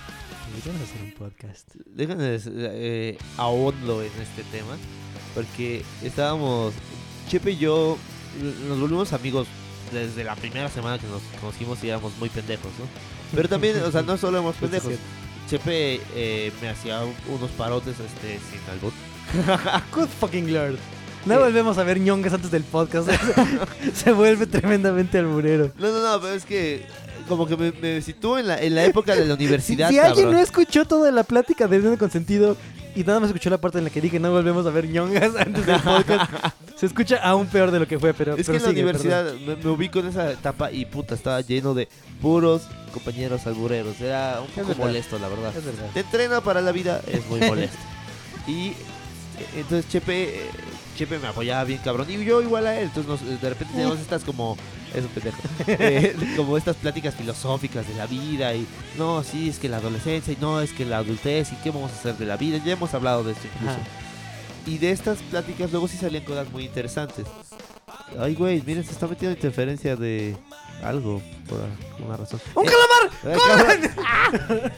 Deberíamos hacer un podcast. Déjenme ahondo en este tema. Porque estábamos, Chepe y yo, nos volvimos amigos desde la primera semana que nos conocimos y éramos muy pendejos, ¿no? Pero también, o sea, no solo éramos pendejos. Chepe me hacía unos parotes sin albur. Good fucking lord. No volvemos a ver ñongas antes del podcast. Se vuelve tremendamente alburero. No, pero es que como que me sitúo en la época de la universidad. Si alguien cabrón. no escuchó toda la plática de Nene Consentido y nada más escuchó la parte en la que dije no volvemos a ver ñongas antes del podcast, se escucha aún peor de lo que fue, pero Es que en la universidad me ubico en esa etapa y puta, estaba lleno de puros compañeros albureros. Era un poco verdad. molesto, la verdad. Es verdad. Te entrena para la vida, es muy molesto. Y entonces Chepe me apoyaba bien cabrón y yo igual a él. Entonces de repente teníamos estas como... Es un pendejo. Como estas pláticas filosóficas de la vida y... No, sí, es que la adolescencia y no, es que la adultez y qué vamos a hacer de la vida. Ya hemos hablado de esto incluso. Ajá. Y de estas pláticas luego sí salían cosas muy interesantes. Ay, güey, miren, se está metiendo interferencia de algo por alguna razón. ¡Un calamar! ¡Corran!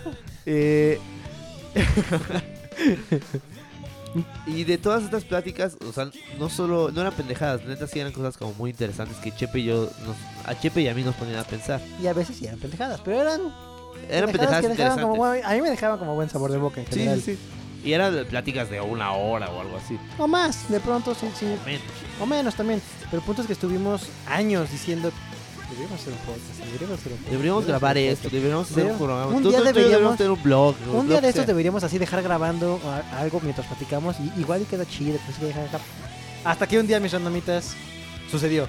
Y de todas estas pláticas, o sea, no eran pendejadas, neta sí eran cosas como muy interesantes que Chepe y yo, a Chepe y a mí nos ponían a pensar. Y a veces sí eran pendejadas, pero eran Pendejadas que dejaban interesantes. como, a mí me dejaban como buen sabor de boca en Sí, general. sí. Y eran pláticas de 1 hora o algo así. O más, de pronto sí. Menos. O menos también. Pero el punto es que estuvimos años diciendo deberíamos hacer un podcast, Deberíamos grabar esto, deberíamos hacer un programa. Un Tú día y yo deberíamos tener un blog. Un día de estos sea. deberíamos así dejar grabando algo mientras platicamos y igual y queda chido. Pues, hasta que un día, mis randomitas, sucedió.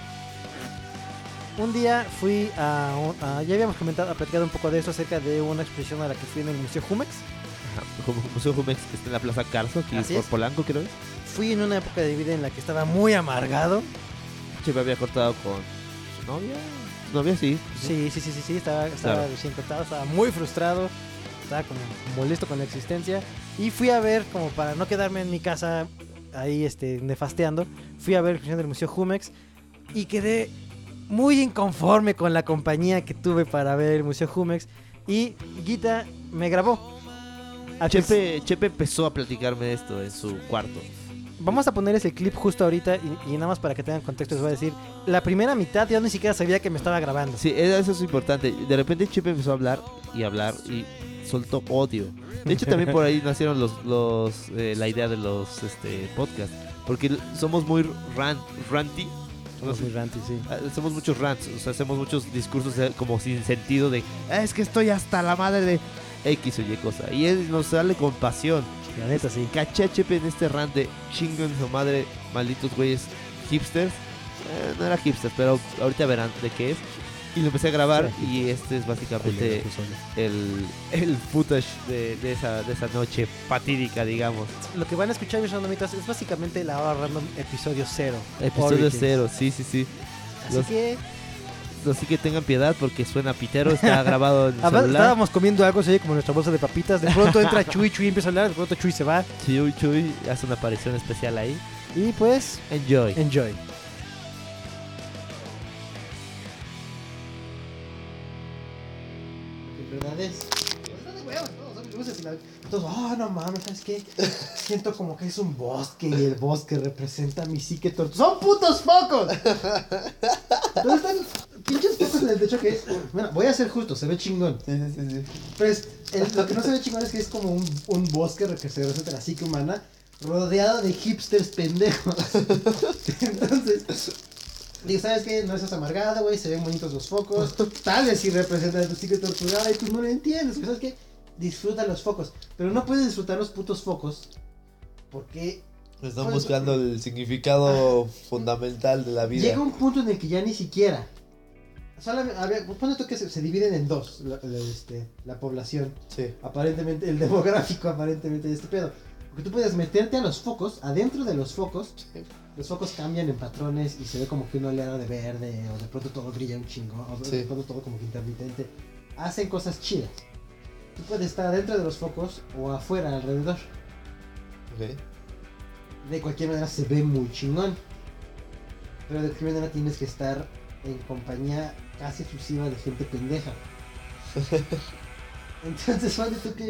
Un día fui ya habíamos platicado un poco de eso acerca de una exposición a la que fui en el Museo Jumex. Ajá, como Museo Jumex que está en la Plaza Carso, aquí Así por es. Polanco, creo. Fui en una época de vida en la que estaba muy amargado. Chepe había cortado con su novia. Su novia, sí. Sí, estaba Claro. recién cortado, estaba muy frustrado, estaba como molesto con la existencia. Y fui a ver, como para no quedarme en mi casa ahí nefasteando, fui a ver la exposición del Museo Jumex y quedé muy inconforme con la compañía que tuve para ver el Museo Jumex. Y Guita me grabó. Chepe empezó a platicarme de esto en su cuarto. Vamos a poner ese clip justo ahorita y nada más para que tengan contexto les voy a decir. La primera mitad yo ni siquiera sabía que me estaba grabando. Sí, eso es importante. De repente Chepe empezó a hablar y soltó odio. De hecho, también por ahí nacieron la idea de los podcasts. Porque somos muy ranty. Somos muy ranty, sí. Somos muchos rants, o sea, hacemos muchos discursos como sin sentido de es que estoy hasta la madre de X o Y cosa. Y él nos sale con pasión. La neta, sí. Caché a Chepe en este rant de chingon su madre, malditos güeyes hipsters. No era hipsters, pero ahorita verán de qué es. Y lo empecé a grabar Sí. y este es básicamente el footage de esa noche fatídica, digamos. Lo que van a escuchar, mis randomitas, es básicamente la hora random episodio 0. Episodio Origins. 0, sí. Así Los- que Así que tengan piedad porque suena pitero, está grabado en el además, celular. estábamos comiendo algo, se oye como nuestra bolsa de papitas. De pronto entra Chuy empieza a hablar, de pronto Chuy se va. Chuy hace una aparición especial ahí. Y pues, Enjoy. enjoy. Enfermedades. Entonces, no mames, ¿sabes qué? Siento como que es un bosque y el bosque representa mi psique tortuga. ¡Son putos focos! ¿Dónde están pinches focos en el techo que es? Bueno, voy a ser justo, se ve chingón. Sí. Pues lo que no se ve chingón es que es como un bosque que se representa la psique humana rodeado de hipsters pendejos. Entonces, digo, ¿sabes qué? No estás amargado, güey, se ven bonitos los focos. Tal vez sí representa tu psique torturada y tú no lo entiendes, ¿sabes qué? Disfruta los focos, pero no puedes disfrutar los putos focos porque Están Pues, buscando el significado fundamental de la vida. llega un punto en el que ya ni siquiera. Ponle tú que se dividen en dos la población. Sí. Aparentemente, el demográfico aparentemente de este pedo. Porque tú puedes meterte a los focos, adentro de los focos. Los focos cambian en patrones y se ve como que una oleada de verde, o de pronto todo brilla un chingo, o de Sí. pronto todo como que intermitente. Hacen cosas chidas. Tú puedes estar adentro de los focos o afuera, alrededor. Ok. De cualquier manera se ve muy chingón. Pero de cualquier manera tienes que estar en compañía casi exclusiva de gente pendeja. Entonces, ponle tú que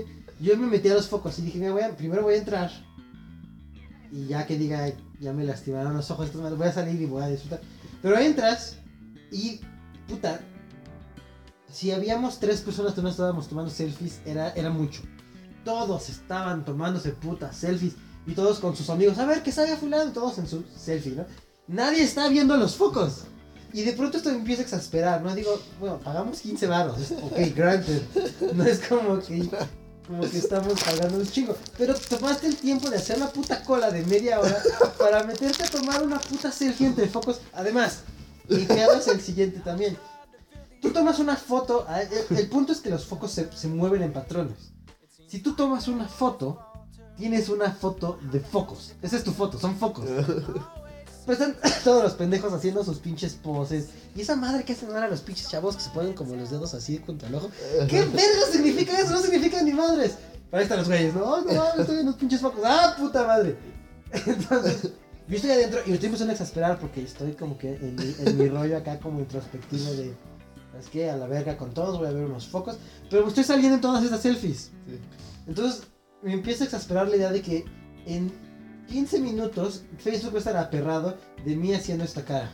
Yo me metí a los focos y dije, mira, primero voy a entrar. Y ya que diga, ya me lastimaron los ojos, entonces voy a salir y voy a disfrutar. Pero entras y, puta, si habíamos 3 personas que no estábamos tomando selfies, era mucho. Todos estaban tomándose putas selfies y todos con sus amigos. A ver, que salga fulano, todos en su selfie, ¿no? Nadie está viendo los focos. Y de pronto esto me empieza a exasperar, ¿no? Digo, bueno, pagamos 15 baros. Ok, granted. No es como que estamos pagando un chingo. Pero tomaste el tiempo de hacer la puta cola de media hora para meterte a tomar una puta selfie entre focos. Además, el creado es el siguiente también. Tú tomas una foto, el punto es que los focos se mueven en patrones. Si tú tomas una foto, tienes una foto de focos. Esa es tu foto, son focos. Pues están todos los pendejos haciendo sus pinches poses. Y esa madre que hacen ahora los pinches chavos que se ponen como los dedos así contra el ojo. ¿Qué verga significa eso? No significa ni madres. Para ahí están los güeyes, ¿no? No, estoy en los pinches focos. ¡Ah, puta madre! Entonces, yo estoy adentro y me estoy empezando a exasperar porque estoy como que en mi rollo acá como introspectivo de... Es que a la verga con todos, voy a ver unos focos. Pero me estoy saliendo en todas esas selfies. Sí. Entonces, me empieza a exasperar la idea de que en 15 minutos Facebook va a estar aperrado de mí haciendo esta cara.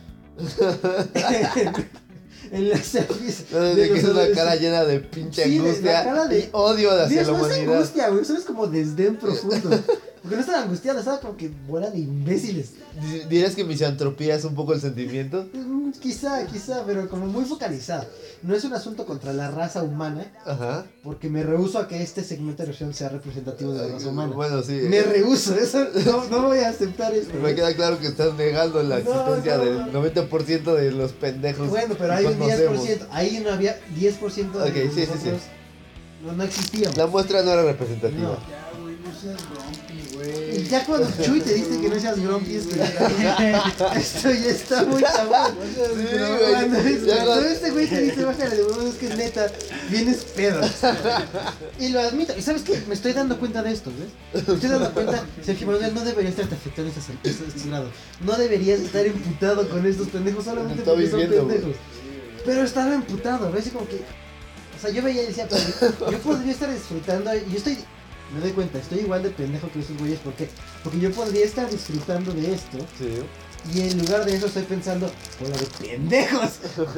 En las selfies. De que es una cara llena de pinche angustia y odio hacia la no es humanidad. angustia, güey, eso es como desdén profundo. Porque no estaba angustiado, estaba como que bola de imbéciles. ¿Dirías que misantropía es un poco el sentimiento? Quizá, pero como muy focalizado. No es un asunto contra la raza humana, Ajá. porque me rehúso a que este segmento de reacción sea representativo de la raza humana. Bueno, sí. Me rehúso, eso no voy a aceptar esto. Me queda claro que estás negando la existencia del 90% de los pendejos. Bueno, pero que hay un conocemos. 10%, ahí no había 10% de Ok, sí, nosotros, sí. No existíamos. La muestra no era representativa. No. Ya, güey, no seas grumpy, Y güey. ya cuando Chuy te dice que no seas grumpy, es que esto ya está muy cabrón. güey. Cuando este güey te dice bájale de huevos, es que neta, vienes pedo. Y lo admito. ¿Y sabes qué? Me estoy dando cuenta de esto, ¿ves? Me estoy dando cuenta, Sergio Manuel, no deberías estarte afectando estos grados. No deberías estar emputado con estos pendejos solamente Está porque son viviendo, güey. pendejos. Pero estaba emputado, ¿ves? Y como que... O sea, yo veía y decía, pero yo podría estar disfrutando, y yo estoy... Me doy cuenta, estoy igual de pendejo que esos güeyes, ¿por qué? Porque yo podría estar disfrutando de esto, Sí. y en lugar de eso estoy pensando, hola de pendejos.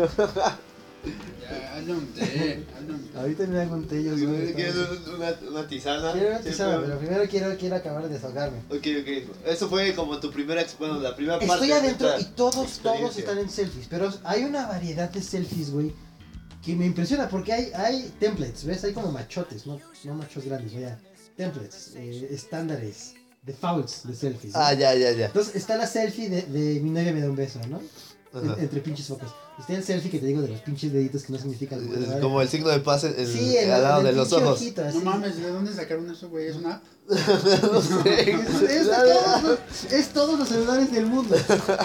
Ya, hazle un té, hazle un té. Ahorita me hago un té, yo ¿Quieres una tisana? Quiero una Sí, tisana, pero primero quiero acabar de desahogarme. Ok. Eso fue como tu primera... Bueno, la primera parte. Estoy de adentro esta y todos experiencia. están en selfies, pero hay una variedad de selfies, güey, que me impresiona porque hay templates, ¿ves? Hay como machotes, no machos grandes, vaya, templates, estándares, defaults de selfies, ¿no? Ah, ya. Entonces está la selfie de mi novia me da un beso, ¿no? Ajá. Entre pinches focos. Está el selfie que te digo de los pinches deditos que no significan nada. Es como el signo de paz Sí, al lado el de los pinche ojos. ojito, así. No mames, ¿de dónde sacaron eso, güey? ¿Es una app? No sé. Es todos los celulares del mundo.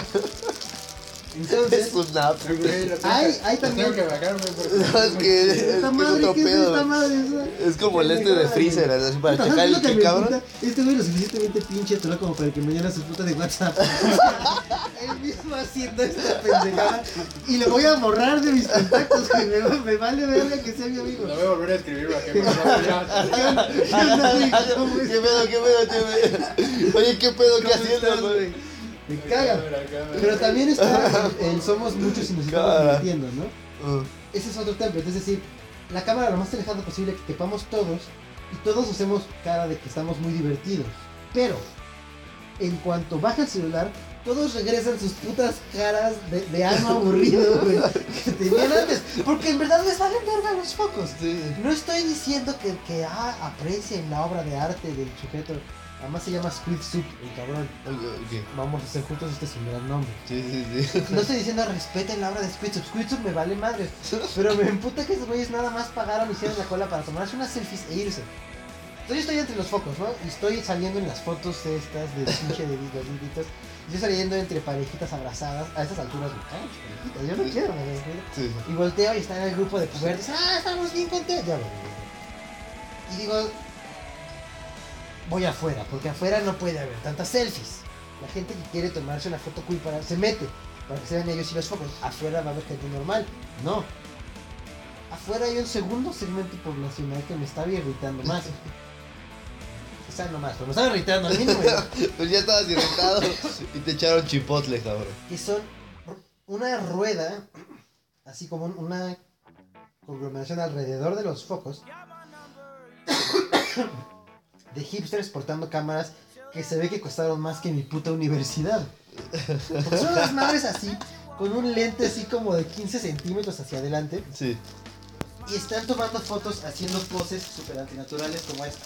Entonces, Es un app. Ay, güey, lo tengo Hay que- lo también- tengo que bajar, güey, porque... No, es que es esta que madre, es otro ¿qué es pedo. esta madre? Es como el este de Freezer, así para ¿Sabes checar qué es el lo que que me cabrón. puta? Este güey lo suficientemente pinche troll como para que me llene su puta de WhatsApp. Él mismo haciendo esta pendejada. Y lo voy a borrar de mis contactos, güey. Me vale verga que sea mi amigo. Lo voy a volver a escribir para que me ya. ¿Qué onda, güey? ¿Cómo ¿Qué estás? pedo? Oye, ¿qué pedo? ¿Qué ¿Cómo haciendo, estás, güey? güey? Me caga. Pero también está el somos muchos y nos estamos Cara. divirtiendo, ¿no? Ese es otro template, es decir, la cámara lo más alejado posible que quepamos todos y todos hacemos cara de que estamos muy divertidos. Pero, en cuanto baja el celular, todos regresan sus putas caras de ano aburrido, güey, que tenían antes. Porque en verdad les valen verga los focos. Sí. No estoy diciendo que aprecien la obra de arte del sujeto. Además se llama Squid Soup, el cabrón. Ok. Vamos a hacer juntos, este es un gran nombre. Sí. No estoy diciendo respeten la obra de Squid Soup. Squid Soup me vale madre. Pero me emputa que esos güeyes nada más pagaron y hicieron la cola para tomarse unas selfies e irse. Entonces yo estoy entre los focos, ¿no? Y estoy saliendo en las fotos estas de pinche de deditos. Estoy saliendo entre parejitas abrazadas. A estas alturas me cago, parejitas. Yo no quiero, me Sí. Y volteo y está en el grupo de pubertos. Estamos bien contentos. Ya, güey. Y digo, voy afuera, porque afuera no puede haber tantas selfies. La gente que quiere tomarse una foto cool se mete para que se vean ellos y los focos. Afuera va a haber gente normal. No. Afuera hay un segundo segmento poblacional que me estaba irritando más. quizá no más, pero me estaba irritando al mínimo, güey. Pues ya estabas irritado y te echaron chipotle, cabrón. Que son una rueda, así como una conglomeración alrededor de los focos, de hipsters portando cámaras que se ve que costaron más que mi puta universidad. Porque son unas madres así, con un lente así como de 15 centímetros hacia adelante, Sí. y están tomando fotos haciendo poses súper antinaturales como esta.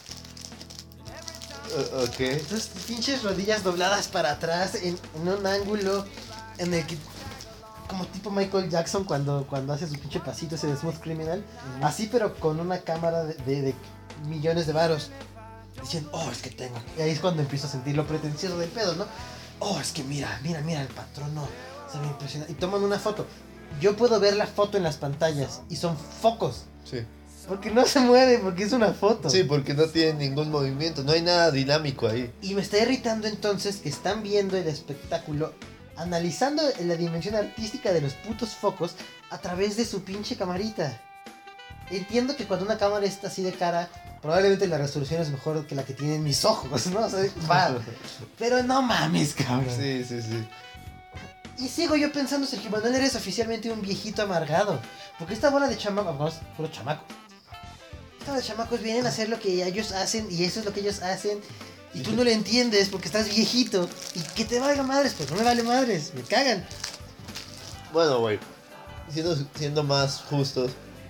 Ok. Entonces, pinches rodillas dobladas para atrás en un ángulo en el que, como tipo Michael Jackson cuando hace su pinche pasito ese de Smooth Criminal, así pero con una cámara de millones de varos. Diciendo, oh, es que tengo. Y ahí es cuando empiezo a sentir lo pretencioso del pedo, ¿no? Oh, es que mira, el patrón no. Se me impresiona. Y toman una foto. Yo puedo ver la foto en las pantallas y son focos. Sí. Porque no se mueve, porque es una foto. Sí, porque no tiene ningún movimiento, no hay nada dinámico ahí. Y me está irritando entonces que están viendo el espectáculo, analizando la dimensión artística de los putos focos a través de su pinche camarita. Entiendo que cuando una cámara está así de cara, probablemente la resolución es mejor que la que tienen mis ojos, ¿no? O sea, va. Pero no mames, cabrón. Sí, sí, sí. Y sigo yo pensando, Sergio Manuel, eres oficialmente un viejito amargado. Porque esta bola de chamacos, vamos, puro chamaco. Esta bola de chamacos vienen a hacer lo que ellos hacen y eso es lo que ellos hacen. Y tú no lo entiendes porque estás viejito. Y que te valga madres, pues no me vale madres, me cagan. Bueno, güey, siendo más justos,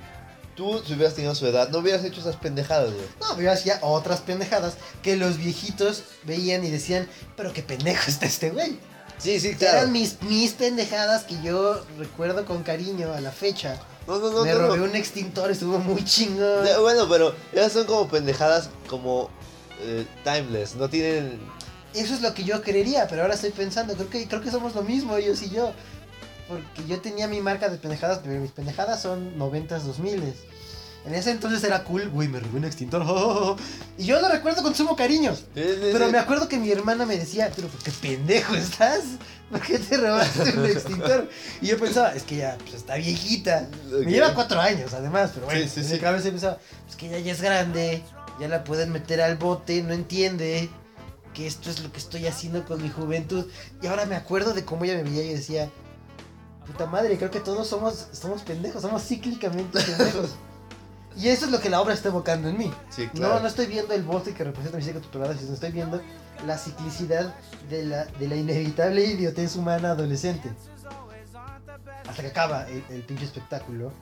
tú si hubieras tenido su edad, no hubieras hecho esas pendejadas, güey. No, yo hacía otras pendejadas que los viejitos veían y decían, pero qué pendejo está este güey. Sí, sí, Eran mis pendejadas que yo recuerdo con cariño a la fecha. No, Me robé un extintor, estuvo muy chingón. Bueno, pero ellas son como pendejadas como timeless, no tienen... Eso es lo que yo creería, pero ahora estoy pensando, creo que somos lo mismo ellos y yo. Porque yo tenía mi marca de pendejadas, pero mis pendejadas son 90s, 2000s. En ese entonces era cool, güey, me robé un extintor. Y yo lo recuerdo con sumo cariño. Pero me acuerdo que mi hermana me decía, pero qué pendejo estás, ¿por qué te robaste un extintor? Y yo pensaba, es que ya pues, está viejita. Ok. Me lleva 4 años además, pero bueno, Sí, sí, en sí. mi cabeza pensaba, es que ya es grande, ya la pueden meter al bote, no entiende que esto es lo que estoy haciendo con mi juventud. Y ahora me acuerdo de cómo ella me veía y decía, puta madre, creo que todos somos pendejos, somos cíclicamente pendejos. Y eso es lo que la obra está evocando en mí. Sí, claro. No estoy viendo el bote que representa mi ciclo tutelado, sino estoy viendo la ciclicidad de la inevitable idiotez humana adolescente. Hasta que acaba el pinche espectáculo.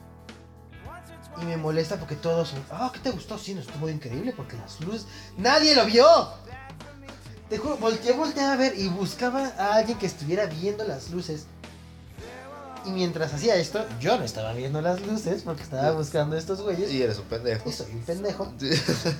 Y me molesta porque todos son, ¿qué te gustó? Sí, nos estuvo increíble porque las luces... ¡Nadie lo vio! Te juro, volteé a ver y buscaba a alguien que estuviera viendo las luces. Y mientras hacía esto, yo no estaba viendo las luces porque estaba buscando a estos güeyes. Y eres un pendejo. Y soy un pendejo. Sí.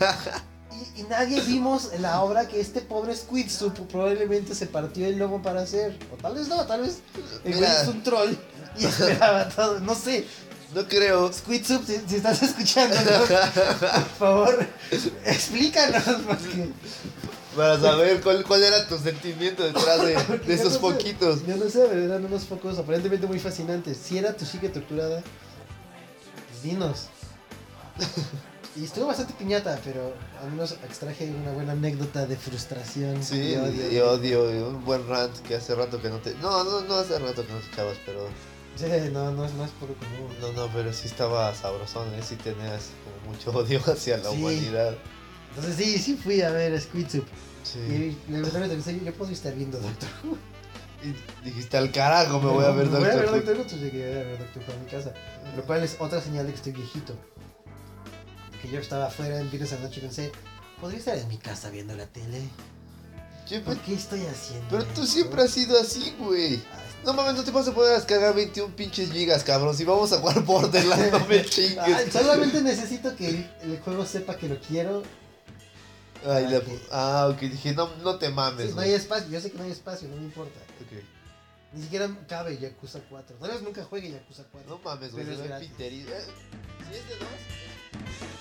Y nadie vimos en la obra que este pobre Squid Soup probablemente se partió el lomo para hacer. O tal vez no, tal vez el güey Mira. es un troll y esperaba todo. No sé. No creo. Squid Soup, si estás escuchando, por favor, explícanos. Porque Para saber cuál era tu sentimiento detrás de Porque esos yo no sé, poquitos. Yo no sé, pero eran unos focos aparentemente muy fascinantes. Si era tu psique torturada, pues dinos. Y estuvo bastante piñata, pero al menos extraje una buena anécdota de frustración. Sí, y odio. y odio, y un buen rant que hace rato que no te... No hace rato que no te echabas, pero... Sí, no es poco común. No, pero sí estaba sabrosón, sí tenías como mucho odio hacia la Sí. humanidad. Entonces sí fui a ver Squid Soup. Sí. Y la verdad me pensé, yo puedo estar viendo Doctor Who. Y dijiste, al carajo me voy a ver Me voy a ver Doctor Who. Doctor Who, entonces llegué a ver Doctor Who a mi casa. Lo cual es otra señal de que estoy viejito. Que yo estaba afuera en viernes a la noche y pensé, podría estar en mi casa viendo la tele. Sí, ¿Por qué estoy haciendo pero tú esto? siempre has sido así, güey. Ah, No mames, no te vas a poder descargar 21 pinches gigas, cabrón. Si vamos a jugar Borderlands, no me chingues. solamente necesito que el juego sepa que lo quiero. Ay, Ah, ok, dije, no te mames, Sí, no hay espacio, yo sé que no hay espacio, no me importa. Ok. Ni siquiera cabe Yakuza 4. Tal vez nunca juegue Yakuza 4. No mames, güey, Pero se es ve gratis. piterí. Si es de 2.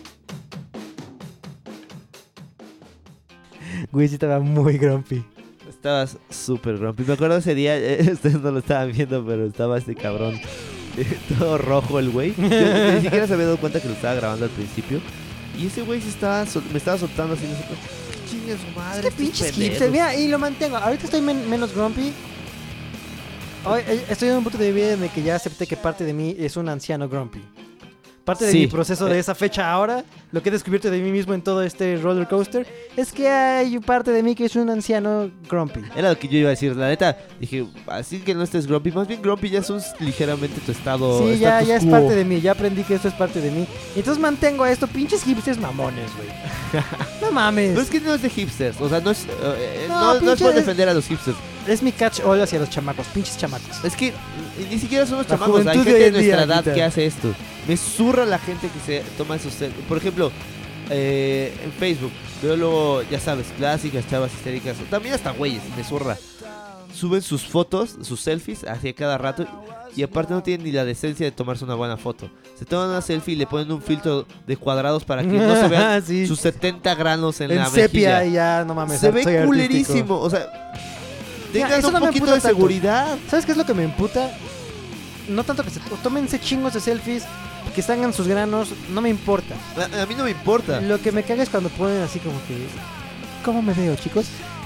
Güey, sí estaba muy grumpy. Estabas súper grumpy. Me acuerdo ese día, ustedes no lo estaban viendo, pero estaba este cabrón todo rojo el güey. Yo ni siquiera se había dado cuenta que lo estaba grabando al principio. Y ese güey me estaba soltando así. ¿Qué chingue su madre? Es que estos pinches pendejos". hipster, mira, y lo mantengo. Ahorita estoy menos grumpy. Hoy, estoy en un punto de mi vida en el que ya acepté que parte de mí es un anciano grumpy. Parte de Sí. mi proceso de esa fecha ahora, lo que he descubierto de mí mismo en todo este roller coaster, es que hay parte de mí que es un anciano grumpy. Era lo que yo iba a decir, la neta. Dije, así que no estés grumpy. Más bien grumpy ya es ligeramente tu estado. Sí, ya es quo. parte de mí, ya aprendí que esto es parte de mí. Y entonces mantengo esto, pinches hipsters mamones, güey. No mames. No es que no es de hipsters. O sea, no es, No, no es pinche por es- defender a los hipsters. Es mi catch-all hacia los chamacos, pinches chamacos. Es que ni siquiera son los La chamacos. Hay juventud gente de de hoy en nuestra día, edad Guita. que hace esto. Me zurra la gente que se toma esos. Por ejemplo, en Facebook. Veo luego, ya sabes, clásicas, chavas histéricas. También hasta güeyes, me zurra. Suben sus fotos, sus selfies, hacia cada rato. Y aparte no tienen ni la decencia de tomarse una buena foto. Se toman una selfie y le ponen un filtro de cuadrados para que no se vean Sí. sus 70 granos en En la sepia mejilla. y ya, no mames. Se ve soy artístico. culerísimo. O sea, Mira, tengan eso un no me poquito emputa de tanto. seguridad. ¿Sabes qué es lo que me emputa? No tanto que tómense chingos de selfies, que salgan sus granos, no me importa. A mí no me importa. Lo que me caga es cuando ponen así como que... ¿Cómo me veo, chicos?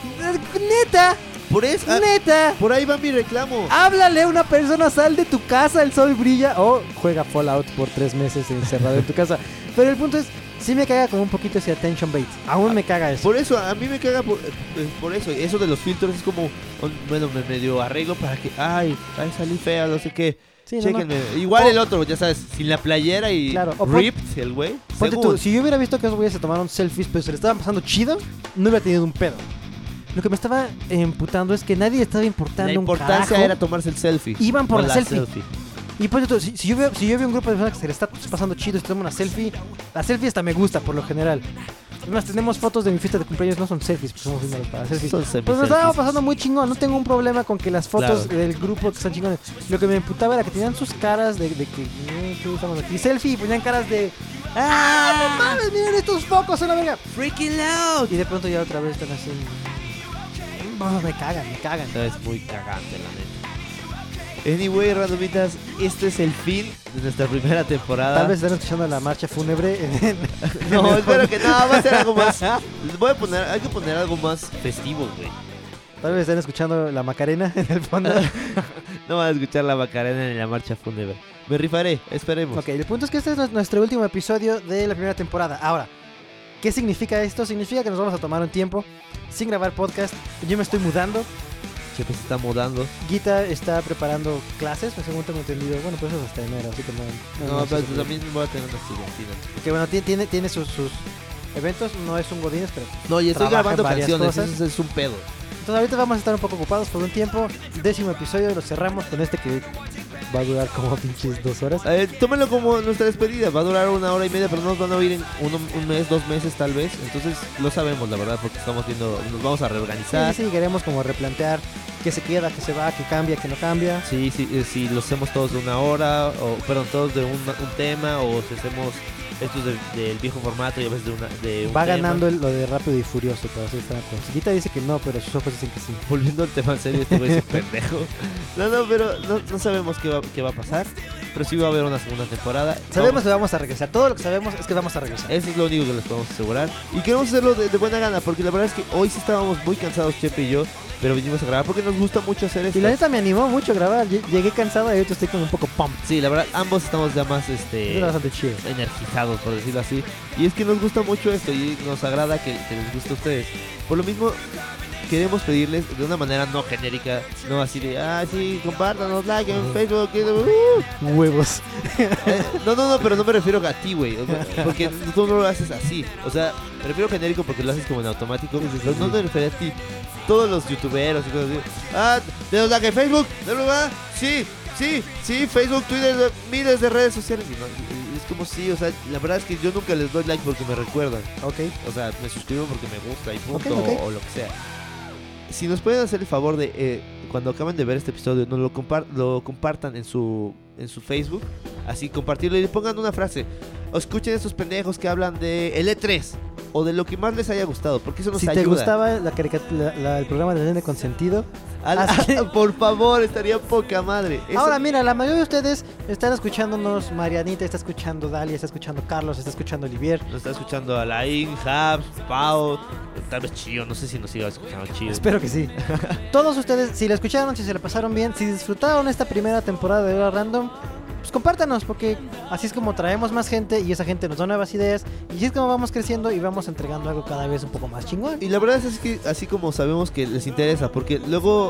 Neta, Por eso, neta. por ahí va mi reclamo. Háblale a una persona, sal de tu casa, el sol brilla. O juega Fallout por 3 meses encerrado en tu casa. Pero el punto es, sí me caga como un poquito ese attention bait. Aún me caga eso. Por eso, a mí me caga por eso. Eso de los filtros es como, bueno, me medio arreglo para que, ay, salí fea, no sé qué. Sí, no, no. Chéquenme. Igual O- el otro, ya sabes, sin la playera y Claro, o ripped el güey. Ponte según. tú, si yo hubiera visto que esos güeyes se tomaron selfies, pero se le estaban pasando chido, no hubiera tenido un pedo. Lo que me estaba emputando es que nadie le estaba importando La un importancia carajo. era tomarse el selfie. Iban por no la selfie. Y ponte tú, si yo veo un grupo de personas que se le está pasando chido y se toma una selfie, la selfie hasta me gusta por lo general. Además, tenemos fotos de mi fiesta de cumpleaños, no son selfies, pues somos números para selfies. Son Pues me estaba semi-selfies. pasando muy chingón, no tengo un problema con que las fotos Claro. del grupo que están chingones. Lo que me emputaba era que tenían sus caras de que, ¿qué estamos aquí? Selfie, y ponían caras de, ¡ah, no mames, miren estos focos, son la verga! Freaking loud. Y de pronto ya otra vez están así. Me cagan. Es muy cagante, la neta. Anyway, randomitas, este es el fin de nuestra primera temporada. Tal vez están escuchando la marcha fúnebre No, espero que no, va a ser algo más. Hay que poner algo más festivo, güey. Tal vez están escuchando la Macarena en el fondo. No van a escuchar la Macarena en la marcha fúnebre. Me rifaré, esperemos. Ok, el punto es que este es nuestro último episodio de la primera temporada. Ahora, ¿qué significa esto? Significa que nos vamos a tomar un tiempo sin grabar podcast. Yo me estoy mudando. Chepe se está mudando. Guita está preparando clases, según tengo entendido. Bueno, pues eso es hasta enero, así que no. No, pero sé si- también voy a tener una estudiantina. Que bueno, tiene sus eventos. No es un Godínez, pero. No, y estoy Trabaja en grabando varias canciones, cosas. eso es un pedo. Entonces, ahorita vamos a estar un poco ocupados por un tiempo. 10º episodio, lo cerramos con este que va a durar como pinches 2 horas. Tómenlo como nuestra despedida, va a durar 1 hora y media, pero no nos van a oír en un mes, 2 meses tal vez. Entonces lo sabemos, la verdad, porque estamos viendo, nos vamos a reorganizar. Sí, queremos como replantear qué se queda, qué se va, qué cambia, qué no cambia. Sí, si lo hacemos todos de 1 hora, o perdón, todos de un tema, o si hacemos estos del viejo formato y a veces de un Va tema. ganando lo de Rápido y Furioso, para ser franco. Guita dice que no, pero sus ojos dicen que sí. Volviendo al tema serio, este güey es un pendejo. No, pero no sabemos qué va a pasar, pero sí va a haber una segunda temporada. Sabemos que vamos a regresar. Todo lo que sabemos es que vamos a regresar. Eso es lo único que les podemos asegurar. Y queremos hacerlo de buena gana, porque la verdad es que hoy sí estábamos muy cansados, Chepe y yo, pero vinimos a grabar porque nos gusta mucho hacer esto. Y la neta me animó mucho a grabar. Llegué cansado y ahorita estoy como un poco pumped. Sí, la verdad, ambos estamos ya más Es bastante chido. energizados, por decirlo así. Y es que nos gusta mucho esto y nos agrada que les guste a ustedes. Por lo mismo, queremos pedirles de una manera no genérica, no así de, sí, compártanos, like en Facebook. Huevos. No, pero no me refiero a ti, güey. O sea, porque tú no lo haces así. O sea, me refiero genérico porque lo haces como en automático. Pero no me refiero a ti. Todos los youtuberos y cosas así. ¿Denos like en Facebook? Sí, Facebook, Twitter, miles de redes sociales. Y no, es como sí, o sea, la verdad es que yo nunca les doy like porque me recuerdan. Ok. O sea, me suscribo porque me gusta y punto, Ok. o lo que sea. Si nos pueden hacer el favor de, cuando acaben de ver este episodio, nos lo compartan en su Facebook, así compartirlo y le pongan una frase. O escuchen estos pendejos que hablan de el E3. o de lo que más les haya gustado, porque eso nos Si ayuda. te gustaba el programa de Nene Consentido. Por favor, estaría poca madre. Eso- Ahora mira, la mayoría de ustedes están escuchándonos. Marianita está escuchando, Dalia está escuchando, Carlos está escuchando, Olivier. nos está escuchando Alain, Habs, Pau, tal vez Chío, no sé si nos siga escuchando Chío. Espero que sí. Todos ustedes, si la escucharon, si se la pasaron bien, si disfrutaron esta primera temporada de Hora Random, pues compártanos, porque así es como traemos más gente y esa gente nos da nuevas ideas. Y así es como vamos creciendo y vamos entregando algo cada vez un poco más chingón. Y la verdad es que así como sabemos que les interesa, porque luego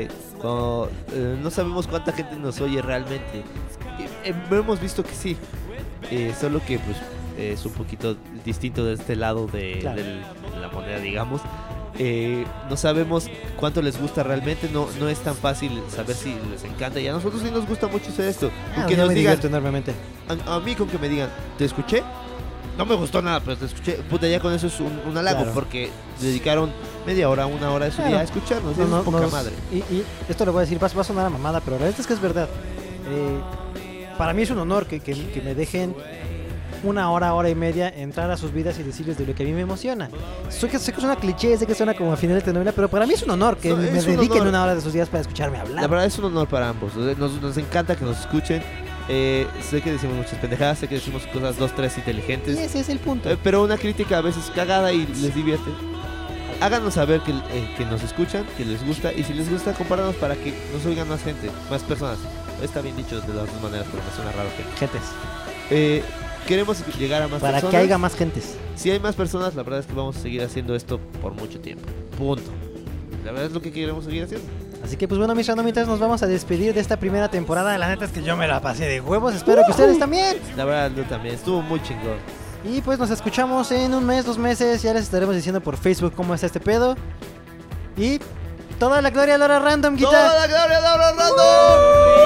no sabemos cuánta gente nos oye realmente. Hemos visto que sí, solo que pues es un poquito distinto de este lado Claro. de la moneda, digamos. No sabemos cuánto les gusta realmente, no es tan fácil saber si les encanta. Y a nosotros sí nos gusta mucho hacer esto. Con que yo nos me digan, divierto enormemente. a mí con que me digan, ¿te escuché? No me gustó nada, pero te escuché. Puta, ya con eso es un halago, Claro. porque dedicaron media hora, una hora de su Claro. día a escucharnos. No, Eso no, es poca nos- madre. Y esto lo voy a decir, va a sonar a mamada, pero la verdad es que es verdad. Para mí es un honor que me dejen una hora y media entrar a sus vidas y decirles de lo que a mí me emociona. Sé que suena cliché, sé que suena como a finales de novela, pero para mí es un honor que No, me es un dediquen honor. una hora de sus días para escucharme hablar. La verdad es un honor para ambos. Nos encanta que nos escuchen. Sé que decimos muchas pendejadas, sé que decimos cosas 2, 3 Y inteligentes. ese es el punto. Pero una crítica a veces cagada y les divierte. Háganos saber que nos escuchan, que les gusta. Y si les gusta, compártanos para que nos oigan más gente, más personas. Está bien dicho de las dos maneras, pero me suena raro que. Gentes, Queremos llegar a más para personas. que haya más gentes. Si hay más personas, la verdad es que vamos a seguir haciendo esto por mucho tiempo. Punto. La verdad es lo que queremos seguir haciendo. Así que pues bueno, mis randomitas, nos vamos a despedir de esta primera temporada. La neta es que yo me la pasé de huevos, espero que ustedes también. La verdad, yo también. Estuvo muy chingón. Y pues nos escuchamos en un mes, 2 meses. Ya les estaremos diciendo por Facebook cómo está este pedo. Y toda la gloria a la hora random, guitarra. ¡Toda la gloria de Hora Random!